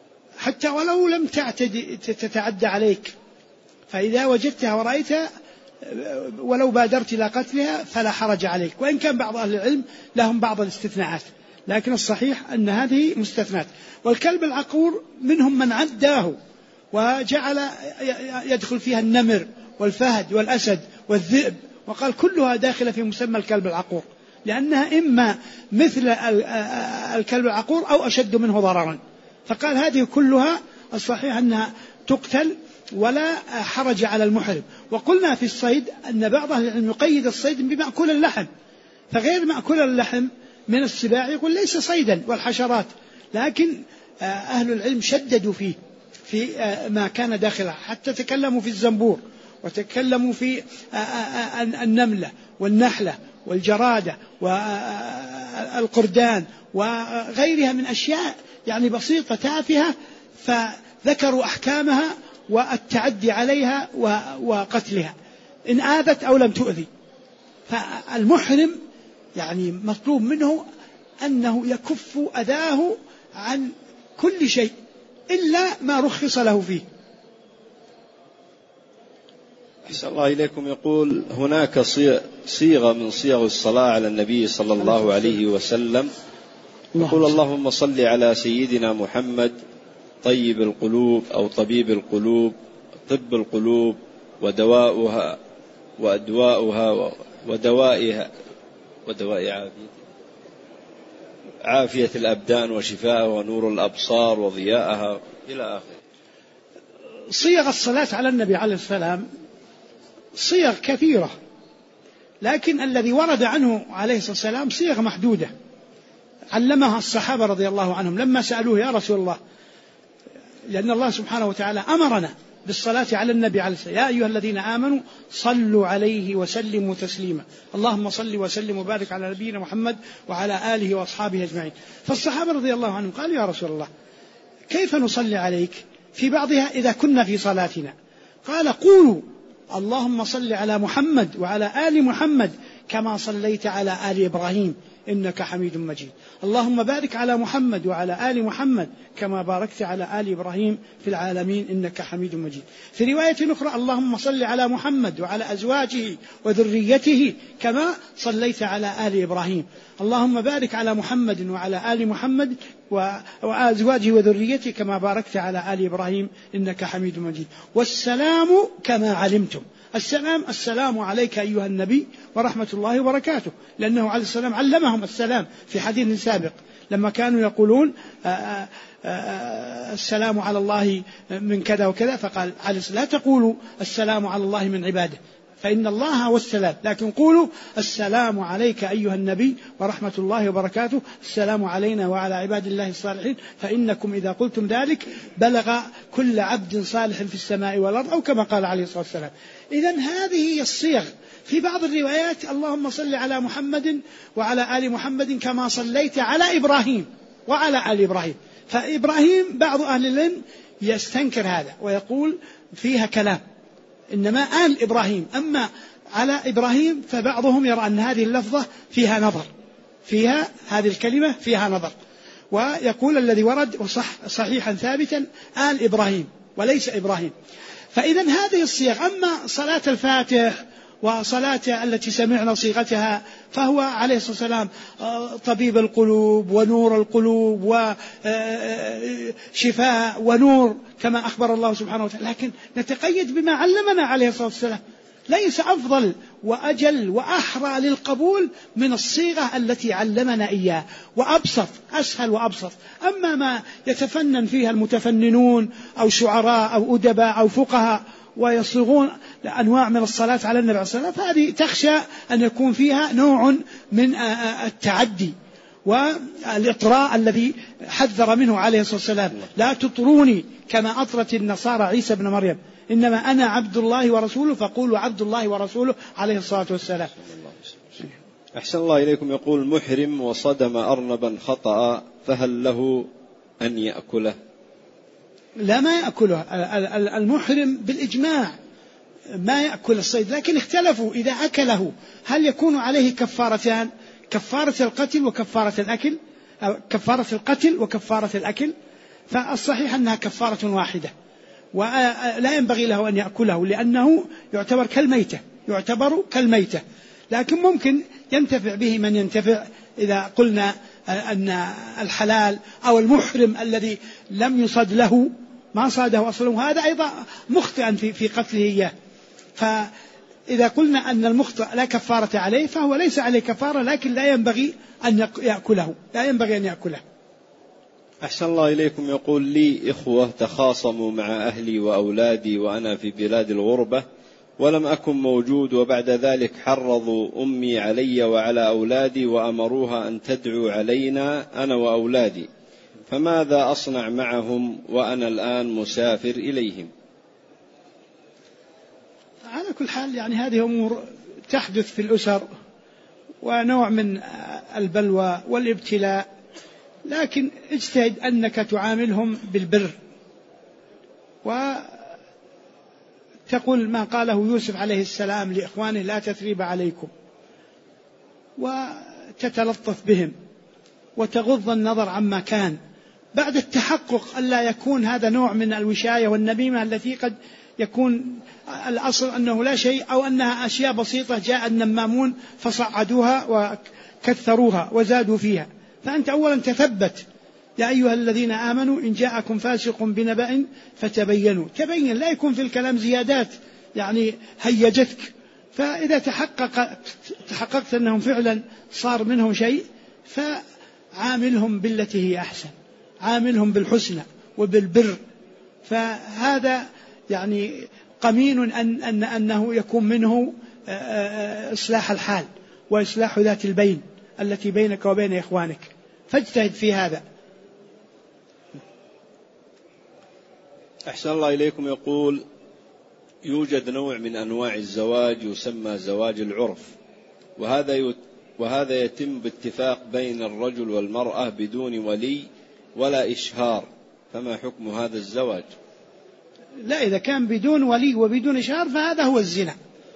حتى ولو لم تتعدى عليك، فإذا وجدتها ورأيتها ولو بادرت إلى قتلها فلا حرج عليك، وإن كان بعض أهل العلم لهم بعض الاستثناءات، لكن الصحيح أن هذه مستثنات. والكلب العقور منهم من عداه وجعل يدخل فيها النمر والفهد والأسد والذئب، وقال كلها داخلة في مسمى الكلب العقور، لأنها إما مثل الكلب العقور أو أشد منه ضررا. فقال هذه كلها الصحيح أنها تقتل ولا حرج على المحرم. وقلنا في الصيد أن بعض أهل العلم يقيد الصيد بمأكول اللحم، فغير مأكول اللحم من السباع يقول ليس صيدا والحشرات، لكن أهل العلم شددوا فيه في ما كان داخلها، حتى تكلموا في الزنبور وتكلموا في النملة والنحلة والجرادة والقردان وغيرها من أشياء يعني بسيطة تافهة، فذكروا أحكامها والتعدي عليها وقتلها إن آذت أو لم تؤذي. فالمحرم يعني مطلوب منه أنه يكف أذاه عن كل شيء إلا ما رخص له فيه. أحسن الله إليكم. يقول هناك صيغة من صيغ الصلاة على النبي صلى الله عليه وسلم، يقول اللهم صل على سيدنا محمد طيب القلوب أو طبيب القلوب، طب القلوب ودواؤها وأدواؤها ودوائها ودواء عافية الأبدان وشفاءها ونور الأبصار وضياءها إلى آخره. صيغ الصلاة على النبي عليه السلام صيغ كثيرة، لكن الذي ورد عنه عليه الصلاة والسلام صيغ محدودة علمها الصحابة رضي الله عنهم لما سألوه يا رسول الله، لأن الله سبحانه وتعالى أمرنا بالصلاة على النبي عليه السلام، يا أيها الذين آمنوا صلوا عليه وسلموا تسليما، اللهم صل وسلم وبارك على نبينا محمد وعلى آله وأصحابه أجمعين. فالصحابة رضي الله عنهم قالوا يا رسول الله كيف نصلي عليك في بعضها إذا كنا في صلاتنا؟ قال قولوا اللهم صل على محمد وعلى آل محمد كما صليت على آل إبراهيم إنك حميد مجيد، اللهم بارك على محمد وعلى آل محمد كما باركت على آل إبراهيم في العالمين إنك حميد مجيد. في رواية أخرى اللهم صل على محمد وعلى أزواجه وذريته كما صليت على آل إبراهيم، اللهم بارك على محمد وعلى آل محمد وأزواجه وذريته كما باركت على آل إبراهيم إنك حميد مجيد. والسلام كما علمتم، السلام عليك أيها النبي ورحمة الله وبركاته، لأنه عليه السلام علمهم السلام في حديث سابق لما كانوا يقولون السلام على الله من كذا وكذا، فقال عليه السلام لا تقولوا السلام على الله من عباده فإن الله هو السلام، لكن قولوا السلام عليك أيها النبي ورحمة الله وبركاته، السلام علينا وعلى عباد الله الصالحين، فإنكم إذا قلتم ذلك بلغ كل عبد صالح في السماء والأرض، أو كما قال عليه الصلاة والسلام. إذن هذه هي الصيغ. في بعض الروايات اللهم صل على محمد وعلى آل محمد كما صليت على إبراهيم وعلى آل إبراهيم، فإبراهيم بعض أهل العلم يستنكر هذا ويقول فيها كلام، إنما آل إبراهيم، أما على إبراهيم فبعضهم يرى أن هذه اللفظة فيها نظر، فيها هذه الكلمة فيها نظر، ويقول الذي ورد صحيحا ثابتا آل إبراهيم وليس إبراهيم. فإذا هذه الصيغ. أما صلاة الفاتح وصلاة التي سمعنا صيغتها فهو عليه الصلاة والسلام طبيب القلوب ونور القلوب وشفاء ونور كما أخبر الله سبحانه وتعالى، لكن نتقيد بما علمنا عليه الصلاة والسلام. ليس أفضل وأجل وأحرى للقبول من الصيغة التي علمنا إياه، وأبسط أسهل وأبسط. أما ما يتفنن فيها المتفننون أو شعراء أو أدباء أو فقهاء ويصيغون أنواع من الصلاة على النبي عليه الصلاة والسلام، فهذه تخشى أن يكون فيها نوع من التعدي والإطراء الذي حذر منه عليه الصلاة والسلام، لا تطروني كما أطرت النصارى عيسى بن مريم، إنما أنا عبد الله ورسوله فقولوا عبد الله ورسوله عليه الصلاة والسلام. أحسن الله إليكم. يقول محرم وصدم أرنبا خطأ فهل له أن يأكله؟ لا، ما يأكله. المحرم بالإجماع ما يأكل الصيد، لكن اختلفوا إذا أكله هل يكون عليه كفارتان، كفارة القتل وكفارة الأكل، أو كفارة القتل وكفارة الأكل. فالصحيح أنها كفارة واحدة، ولا ينبغي له أن يأكله لأنه يعتبر كالميتة، يعتبر كالميتة، لكن ممكن ينتفع به من ينتفع. إذا قلنا أن الحلال أو المحرم الذي لم يصد له ما صاده أصله، هذا أيضا مخطئا في قتله إياه. فإذا قلنا أن المخطئ لا كفارة عليه فهو ليس عليه كفارة، لكن لا ينبغي أن يأكله. أحسن الله إليكم. يقول لي إخوة تخاصموا مع أهلي وأولادي وأنا في بلاد الغربة ولم أكن موجود، وبعد ذلك حرضوا أمي علي وعلى أولادي وأمروها أن تدعو علينا أنا وأولادي، فماذا أصنع معهم وأنا الآن مسافر إليهم؟ على كل حال يعني هذه أمور تحدث في الأسر ونوع من البلوى والابتلاء، لكن اجتهد أنك تعاملهم بالبر، وتقول ما قاله يوسف عليه السلام لإخوانه: لا تثريب عليكم، وتتلطف بهم وتغض النظر عما كان، بعد التحقق ألا يكون هذا نوع من الوشاية والنميمة التي قد يكون الأصل أنه لا شيء، أو أنها أشياء بسيطة جاء النمامون فصعدوها وكثروها وزادوا فيها. فأنت أولا تثبت: يا أيها الذين آمنوا إن جاءكم فاسق بنبأ فتبينوا. تبين، لا يكون في الكلام زيادات يعني هيجتك. فإذا تحققت أنهم فعلا صار منهم شيء فعاملهم بالتي هي أحسن، عاملهم بالحسنى وبالبر. فهذا يعني قمين أنه يكون منه إصلاح الحال وإصلاح ذات البين التي بينك وبين إخوانك، فاجتهد في هذا. أحسن الله إليكم. يقول يوجد نوع من أنواع الزواج يسمى زواج العرف، وهذا يتم باتفاق بين الرجل والمرأة بدون ولي ولا إشهار، فما حكم هذا الزواج؟ لا، إذا كان بدون ولي وبدون إشهار فهذا هو الزنا،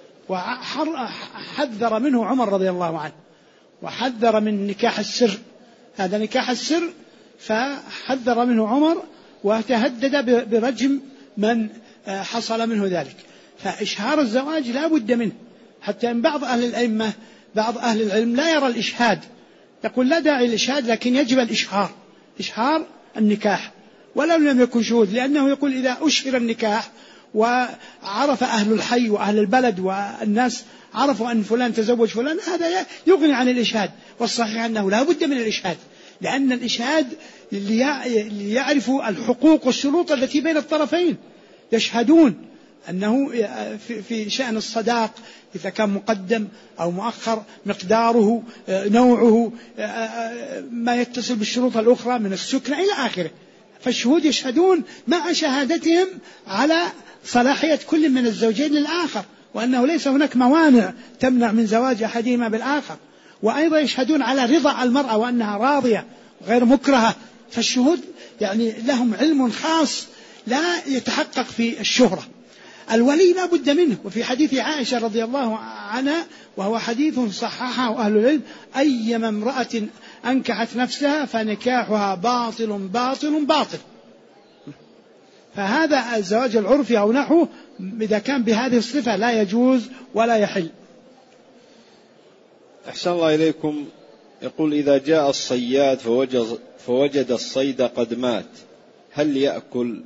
وحذر منه عمر رضي الله عنه، وحذر من نكاح السر، هذا نكاح السر، فحذر منه عمر وتهدد برجم من حصل منه ذلك. فإشهار الزواج لا بد منه، حتى أن بعض أهل العلم لا يرى الإشهاد، يقول لا داعي للإشهاد، لكن يجب إشهار النكاح ولو لم يكن شهود، لأنه يقول إذا أشهر النكاح وعرف أهل الحي وأهل البلد والناس عرفوا أن فلان تزوج فلان، هذا يغني عن الإشهاد. والصحيح أنه لا بد من الإشهاد، لأن الإشهاد ليعرفوا الحقوق والشروط التي بين الطرفين، يشهدون أنه في شأن الصداق إذا كان مقدم أو مؤخر، مقداره، نوعه، ما يتصل بالشروط الأخرى من السكنة إلى آخره. فالشهود يشهدون مع شهادتهم على صلاحية كل من الزوجين للآخر، وأنه ليس هناك موانع تمنع من زواج أحدهما بالآخر، وأيضا يشهدون على رضا المرأة وأنها راضية غير مكرهة. فالشهود يعني لهم علم خاص لا يتحقق في الشهرة. الولي لا بد منه، وفي حديث عائشة رضي الله عنها وهو حديث صححه أهل العلم: أيما امرأة أنكحت نفسها فنكاحها باطل باطل باطل. فهذا الزواج العرفي أو نحوه إذا كان بهذه الصفة لا يجوز ولا يحل. أحسن الله إليكم. يقول إذا جاء الصياد فوجد الصيد قد مات، هل يأكل؟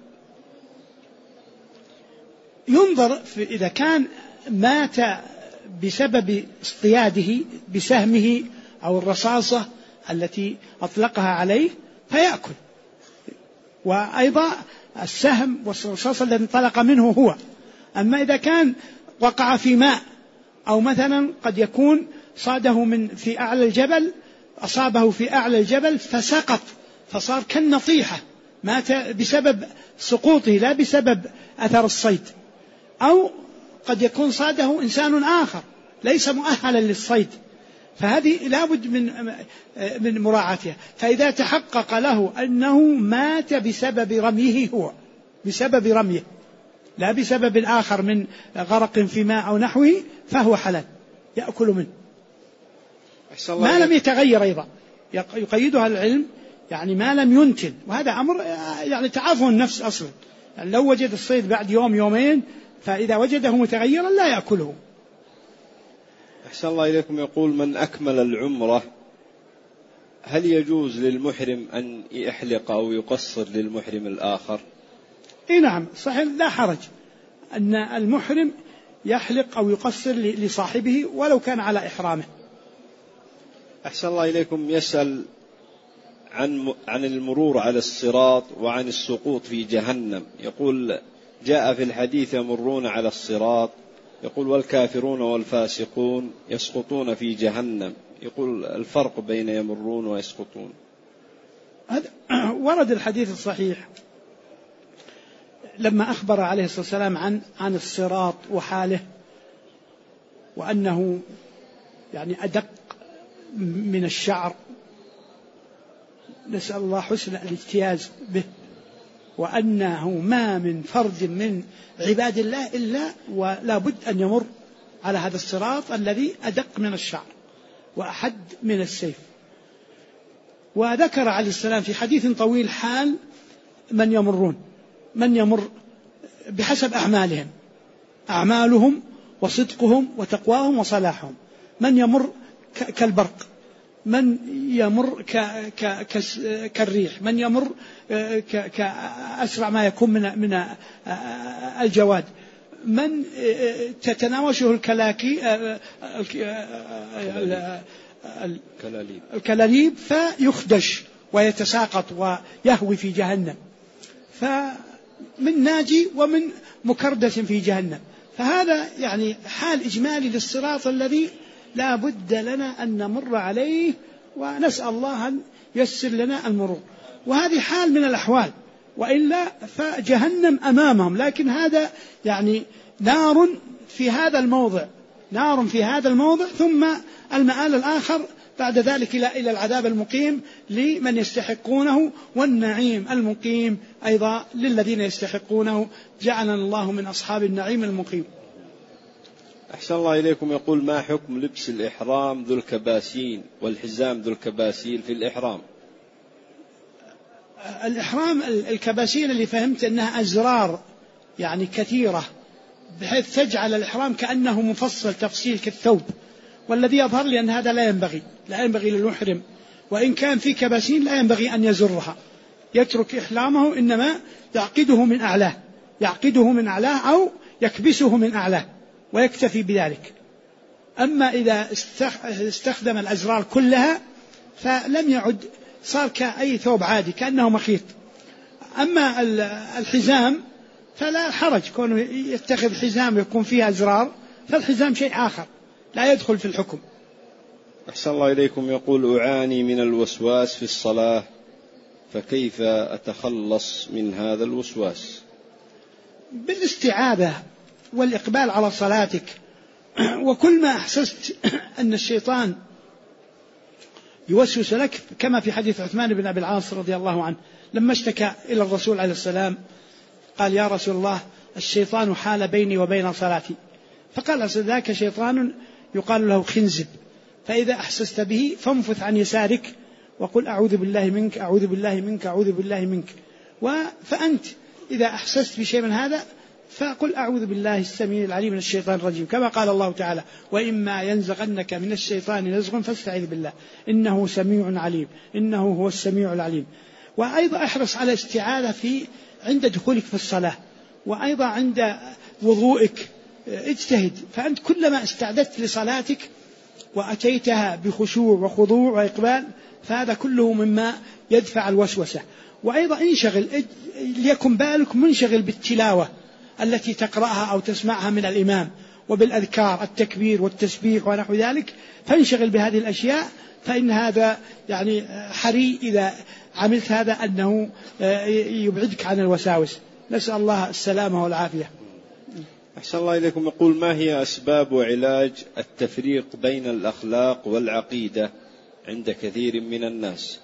ينظر إذا كان مات بسبب اصطياده بسهمه أو الرصاصة التي أطلقها عليه فيأكل، وأيضا السهم والرصاصة التي انطلق منه هو. أما إذا كان وقع في ماء، أو مثلا قد يكون صاده في أعلى الجبل، أصابه في أعلى الجبل فسقط فصار كالنطيحة، مات بسبب سقوطه لا بسبب أثر الصيد. أو قد يكون صاده إنسان آخر ليس مؤهلا للصيد، فهذه لابد من مراعاتها. فإذا تحقق له أنه مات بسبب رميه، هو بسبب رميه لا بسبب آخر من غرق في ماء أو نحوه، فهو حلال يأكل منه ما لم يتغير. أيضا يقيدها العلم يعني ما لم ينتن، وهذا أمر يعني تعافه النفس أصلا. يعني لو وجد الصيد بعد يوم يومين، فإذا وجده متغيرا لا يأكله. أحسن الله إليكم. يقول: من أكمل العمرة هل يجوز للمحرم أن يحلق أو يقصر للمحرم الآخر؟ نعم صحيح، لا حرج أن المحرم يحلق أو يقصر لصاحبه ولو كان على إحرامه. أحسن الله إليكم. يسأل عن المرور على الصراط وعن السقوط في جهنم. يقول: جاء في الحديث يمرون على الصراط، يقول: والكافرون والفاسقون يسقطون في جهنم. يقول: الفرق بين يمرون ويسقطون. ورد الحديث الصحيح لما أخبر عليه الصلاة والسلام عن الصراط وحاله، وأنه يعني أدق من الشعر، نسأل الله حسن الاجتياز به، وأنه ما من فرد من عباد الله إلا ولا بد أن يمر على هذا الصراط الذي أدق من الشعر وأحد من السيف. وذكر عليه السلام في حديث طويل حال من يمر بحسب أعمالهم وصدقهم وتقواهم وصلاحهم. من يمر كالبرق، من يمر كالريح، من يمر كأسرع ما يكون من الجواد، من تتناوشه الكلاليب فيخدش ويتساقط ويهوي في جهنم، فمن ناجي ومن مكردس في جهنم. فهذا يعني حال إجمالي للصراط الذي لا بد لنا أن نمر عليه، ونسأل الله أن يسر لنا المرور. وهذه حال من الأحوال، وإلا فجهنم أمامهم، لكن هذا يعني نار في هذا الموضع، ثم المآل الآخر بعد ذلك إلى العذاب المقيم لمن يستحقونه، والنعيم المقيم أيضا للذين يستحقونه. جعلنا الله من أصحاب النعيم المقيم. أحسن الله إليكم. يقول: ما حكم لبس الإحرام ذو الكباسين والحزام ذو الكباسين في الإحرام؟ الإحرام الكباسين اللي فهمت أنها أزرار يعني كثيرة، بحيث تجعل الإحرام كأنه مفصل تفصيل كالثوب، والذي يظهر لي أن هذا لا ينبغي للمحرم، وإن كان في كباسين لا ينبغي أن يزرها، يترك إحرامه، إنما يعقده من أعلاه أو يكبسه من أعلاه ويكتفي بذلك. أما إذا استخدم الأزرار كلها فلم يعد، صار كأي ثوب عادي كأنه مخيط. أما الحزام فلا حرج، كونه يتخذ حزام يكون فيها أزرار، فالحزام شيء آخر لا يدخل في الحكم. أحسن الله إليكم. يقول: أعاني من الوسواس في الصلاة، فكيف أتخلص من هذا الوسواس؟ بالاستعاذة والإقبال على صلاتك، وكل ما أحسست أن الشيطان يوسوس لك، كما في حديث عثمان بن أبي العاص رضي الله عنه لما اشتكى إلى الرسول عليه السلام قال: يا رسول الله، الشيطان حال بيني وبين صلاتي. فقال: ذاك شيطان يقال له خنزب، فإذا أحسست به فانفث عن يسارك وقل: أعوذ بالله منك، أعوذ بالله منك، أعوذ بالله منك. فأنت إذا أحسست بشيء من هذا فقل: أعوذ بالله السميع العليم من الشيطان الرجيم، كما قال الله تعالى: وإما ينزغنك من الشيطان نزغ فاستعذ بالله إنه سميع عليم، إنه هو السميع العليم. وأيضا احرص على استعاذة عند دخولك في الصلاة، وأيضا عند وضوئك اجتهد. فأنت كلما استعددت لصلاتك وأتيتها بخشوع وخضوع وإقبال فهذا كله مما يدفع الوسوسة. وأيضا انشغل، ليكن بالك منشغل بالتلاوة التي تقرأها أو تسمعها من الإمام، وبالأذكار التكبير والتسبيح ونحو ذلك، فانشغل بهذه الأشياء، فإن هذا يعني حري إذا عملت هذا أنه يبعدك عن الوساوس. نسأل الله السلامة والعافية. أحسن الله إليكم. يقول: ما هي أسباب وعلاج التفريق بين الأخلاق والعقيدة عند كثير من الناس؟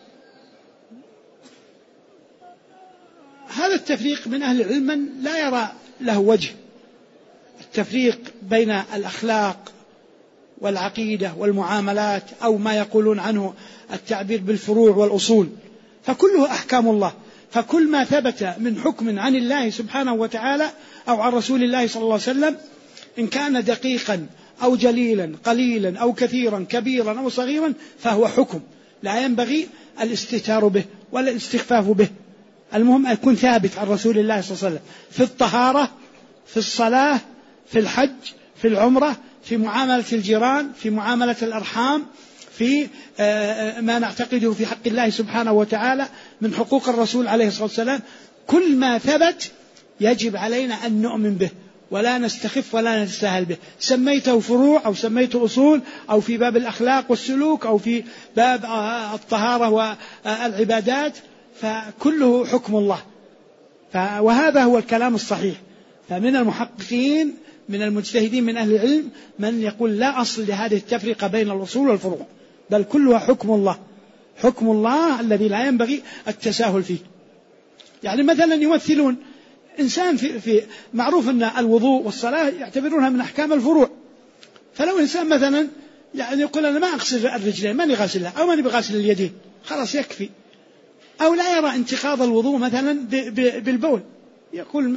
هذا التفريق من أهل العلم لا يرى له وجه، التفريق بين الأخلاق والعقيدة والمعاملات، أو ما يقولون عنه التعبير بالفروع والأصول، فكله أحكام الله. فكل ما ثبت من حكم عن الله سبحانه وتعالى أو عن رسول الله صلى الله عليه وسلم، إن كان دقيقا أو جليلا قليلا أو كثيرا كبيرا أو صغيرا فهو حكم لا ينبغي الاستهتار به ولا الاستخفاف به. المهم أن يكون ثابت عن رسول الله صلى الله عليه وسلم في الطهارة، في الصلاة، في الحج، في العمرة، في معاملة الجيران، في معاملة الأرحام، في ما نعتقده في حق الله سبحانه وتعالى من حقوق الرسول عليه الصلاة والسلام. كل ما ثبت يجب علينا أن نؤمن به ولا نستخف ولا نتساهل به، سميته فروع أو سميته أصول أو في باب الأخلاق والسلوك أو في باب الطهارة والعبادات، فكله حكم الله. وهذا هو الكلام الصحيح. فمن المحققين من المجتهدين من أهل العلم من يقول لا أصل لهذه التفرقة بين الأصول والفروع، بل كلها حكم الله، حكم الله الذي لا ينبغي التساهل فيه. يعني مثلا يمثلون إنسان في معروف أن الوضوء والصلاة يعتبرونها من أحكام الفروع، فلو إنسان مثلا يعني يقول أنا ما أغسل الرجلين، ماني غاسلها، أو ماني بغاسل اليدين، خلاص يكفي، أو لا يرى انتقاض الوضوء مثلا بالبول، يقول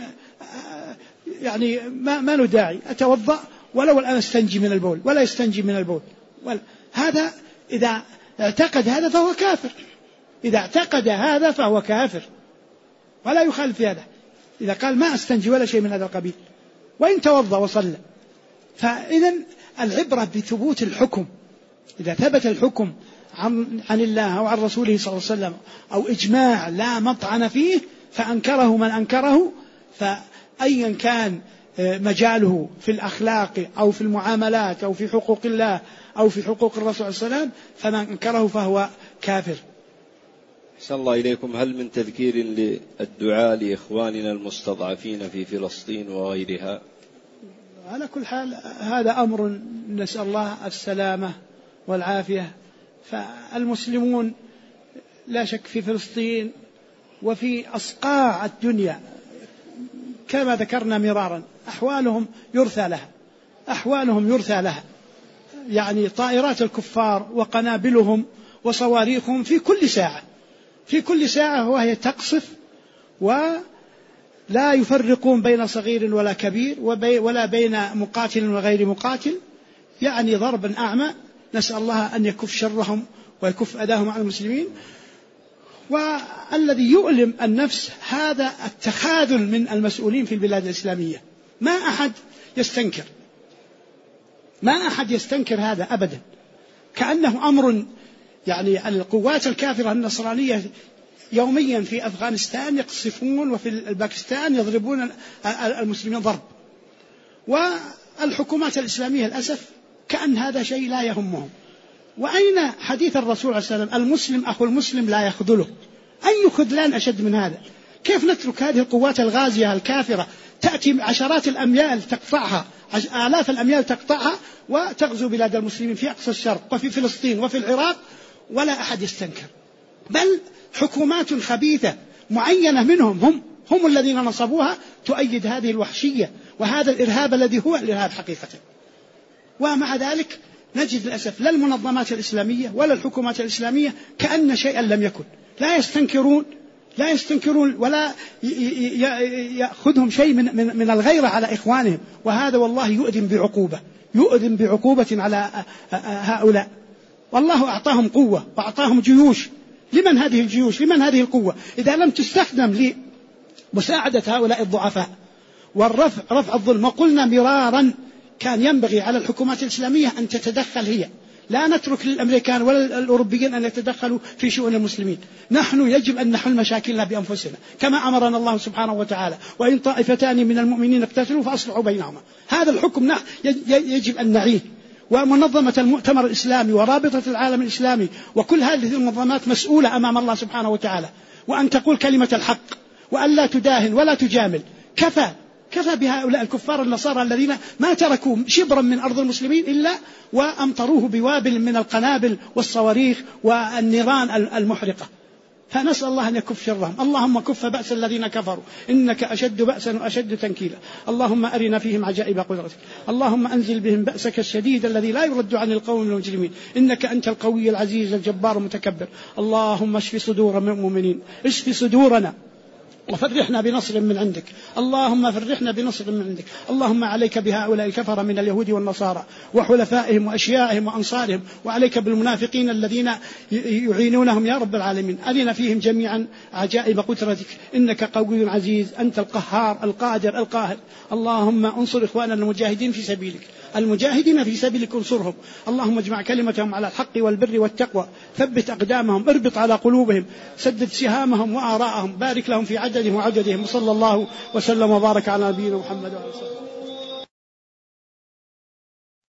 يعني ما له داعي أتوضأ ولو الآن استنجي من البول، ولا يستنجي من البول. هذا إذا اعتقد هذا فهو كافر، إذا اعتقد هذا فهو كافر ولا يخالف في هذا، إذا قال ما استنجي ولا شيء من هذا القبيل وإن توضأ وصلى. فإذا العبرة بثبوت الحكم، إذا ثبت الحكم عن الله أو عن رسوله صلى الله عليه وسلم أو إجماع لا مطعن فيه فأنكره من أنكره، فأيا كان مجاله في الأخلاق أو في المعاملات أو في حقوق الله أو في حقوق الرسول صلى الله عليه وسلم، فمن أنكره فهو كافر. أحسن الله إليكم. هل من تذكير للدعاء لإخواننا المستضعفين في فلسطين وغيرها؟ على كل حال هذا أمر نسأل الله السلامة والعافية. فالمسلمون لا شك في فلسطين وفي أصقاع الدنيا كما ذكرنا مرارا أحوالهم يرثى لها، يعني طائرات الكفار وقنابلهم وصواريخهم في كل ساعة وهي تقصف، ولا يفرقون بين صغير ولا كبير ولا بين مقاتل وغير مقاتل، يعني ضربا أعمى. نسأل الله أن يكف شرهم ويكف أذاهم عن المسلمين. والذي يؤلم النفس هذا التخاذل من المسؤولين في البلاد الإسلامية، ما أحد يستنكر هذا أبدا، كأنه أمر يعني القوات الكافرة النصرانية يوميا في أفغانستان يقصفون وفي الباكستان يضربون المسلمين ضرب، والحكومات الإسلامية للأسف كأن هذا شيء لا يهمهم. وأين حديث الرسول عليه الصلاة والسلام المسلم أخو المسلم لا يخذله؟ أي خذلان أشد من هذا؟ كيف نترك هذه القوات الغازية الكافرة تأتي عشرات الأميال تقطعها، آلاف الأميال تقطعها وتغزو بلاد المسلمين في أقصى الشرق وفي فلسطين وفي العراق ولا أحد يستنكر؟ بل حكومات خبيثة معينة منهم هم الذين نصبوها تؤيد هذه الوحشية وهذا الإرهاب الذي هو الإرهاب حقيقة. ومع ذلك نجد للأسف لا المنظمات الإسلامية ولا الحكومات الإسلامية كأن شيئا لم يكن، لا يستنكرون ولا يأخذهم شيء من الغيرة على إخوانهم، وهذا والله يؤذن بعقوبة على هؤلاء. والله أعطاهم قوة وأعطاهم جيوش. لمن هذه الجيوش؟ لمن هذه القوة إذا لم تستخدم لمساعدة هؤلاء الضعفاء والرفع الظلم؟ وقلنا مرارا كان ينبغي على الحكومات الإسلامية أن تتدخل هي، لا نترك للأمريكان ولا الأوروبيين أن يتدخلوا في شؤون المسلمين. نحن يجب أن نحل مشاكلنا بأنفسنا كما أمرنا الله سبحانه وتعالى: وإن طائفتان من المؤمنين اقتتلوا فأصلحوا بينهما. هذا الحكم يجب أن نعيه. ومنظمة المؤتمر الإسلامي ورابطة العالم الإسلامي وكل هذه المنظمات مسؤولة أمام الله سبحانه وتعالى، وأن تقول كلمة الحق وأن لا تداهن ولا تجامل. كفى بهؤلاء الكفار النصارى الذين ما تركوا شبرا من أرض المسلمين إلا وأمطروه بوابل من القنابل والصواريخ والنيران المحرقة. فنسأل الله أن يكف شرهم. اللهم كف بأس الذين كفروا إنك أشد بأسا وأشد تنكيلا. اللهم أرنا فيهم عجائب قدرتك. اللهم أنزل بهم بأسك الشديد الذي لا يرد عن القوم المجرمين إنك أنت القوي العزيز الجبار المتكبر. اللهم اشف صدور المؤمنين، اشف صدورنا وفرحنا بنصر من عندك، اللهم فرحنا بنصر من عندك. اللهم عليك بهؤلاء الكفر من اليهود والنصارى وحلفائهم وأشيائهم وأنصارهم، وعليك بالمنافقين الذين يعينونهم يا رب العالمين. أرنا فيهم جميعا عجائب قدرتك، إنك قوي عزيز، أنت القهار القادر القاهر. اللهم انصر إخواننا المجاهدين في سبيلك، المجاهدين في سبيلك انصرهم. اللهم اجمع كلمتهم على الحق والبر والتقوى، ثبت أقدامهم، اربط على قلوبهم، سدد سهامهم وآراءهم، بارك لهم في عددهم وعددهم. صلى الله وسلم وبارك على نبينا محمد وعلى آله وصحبه.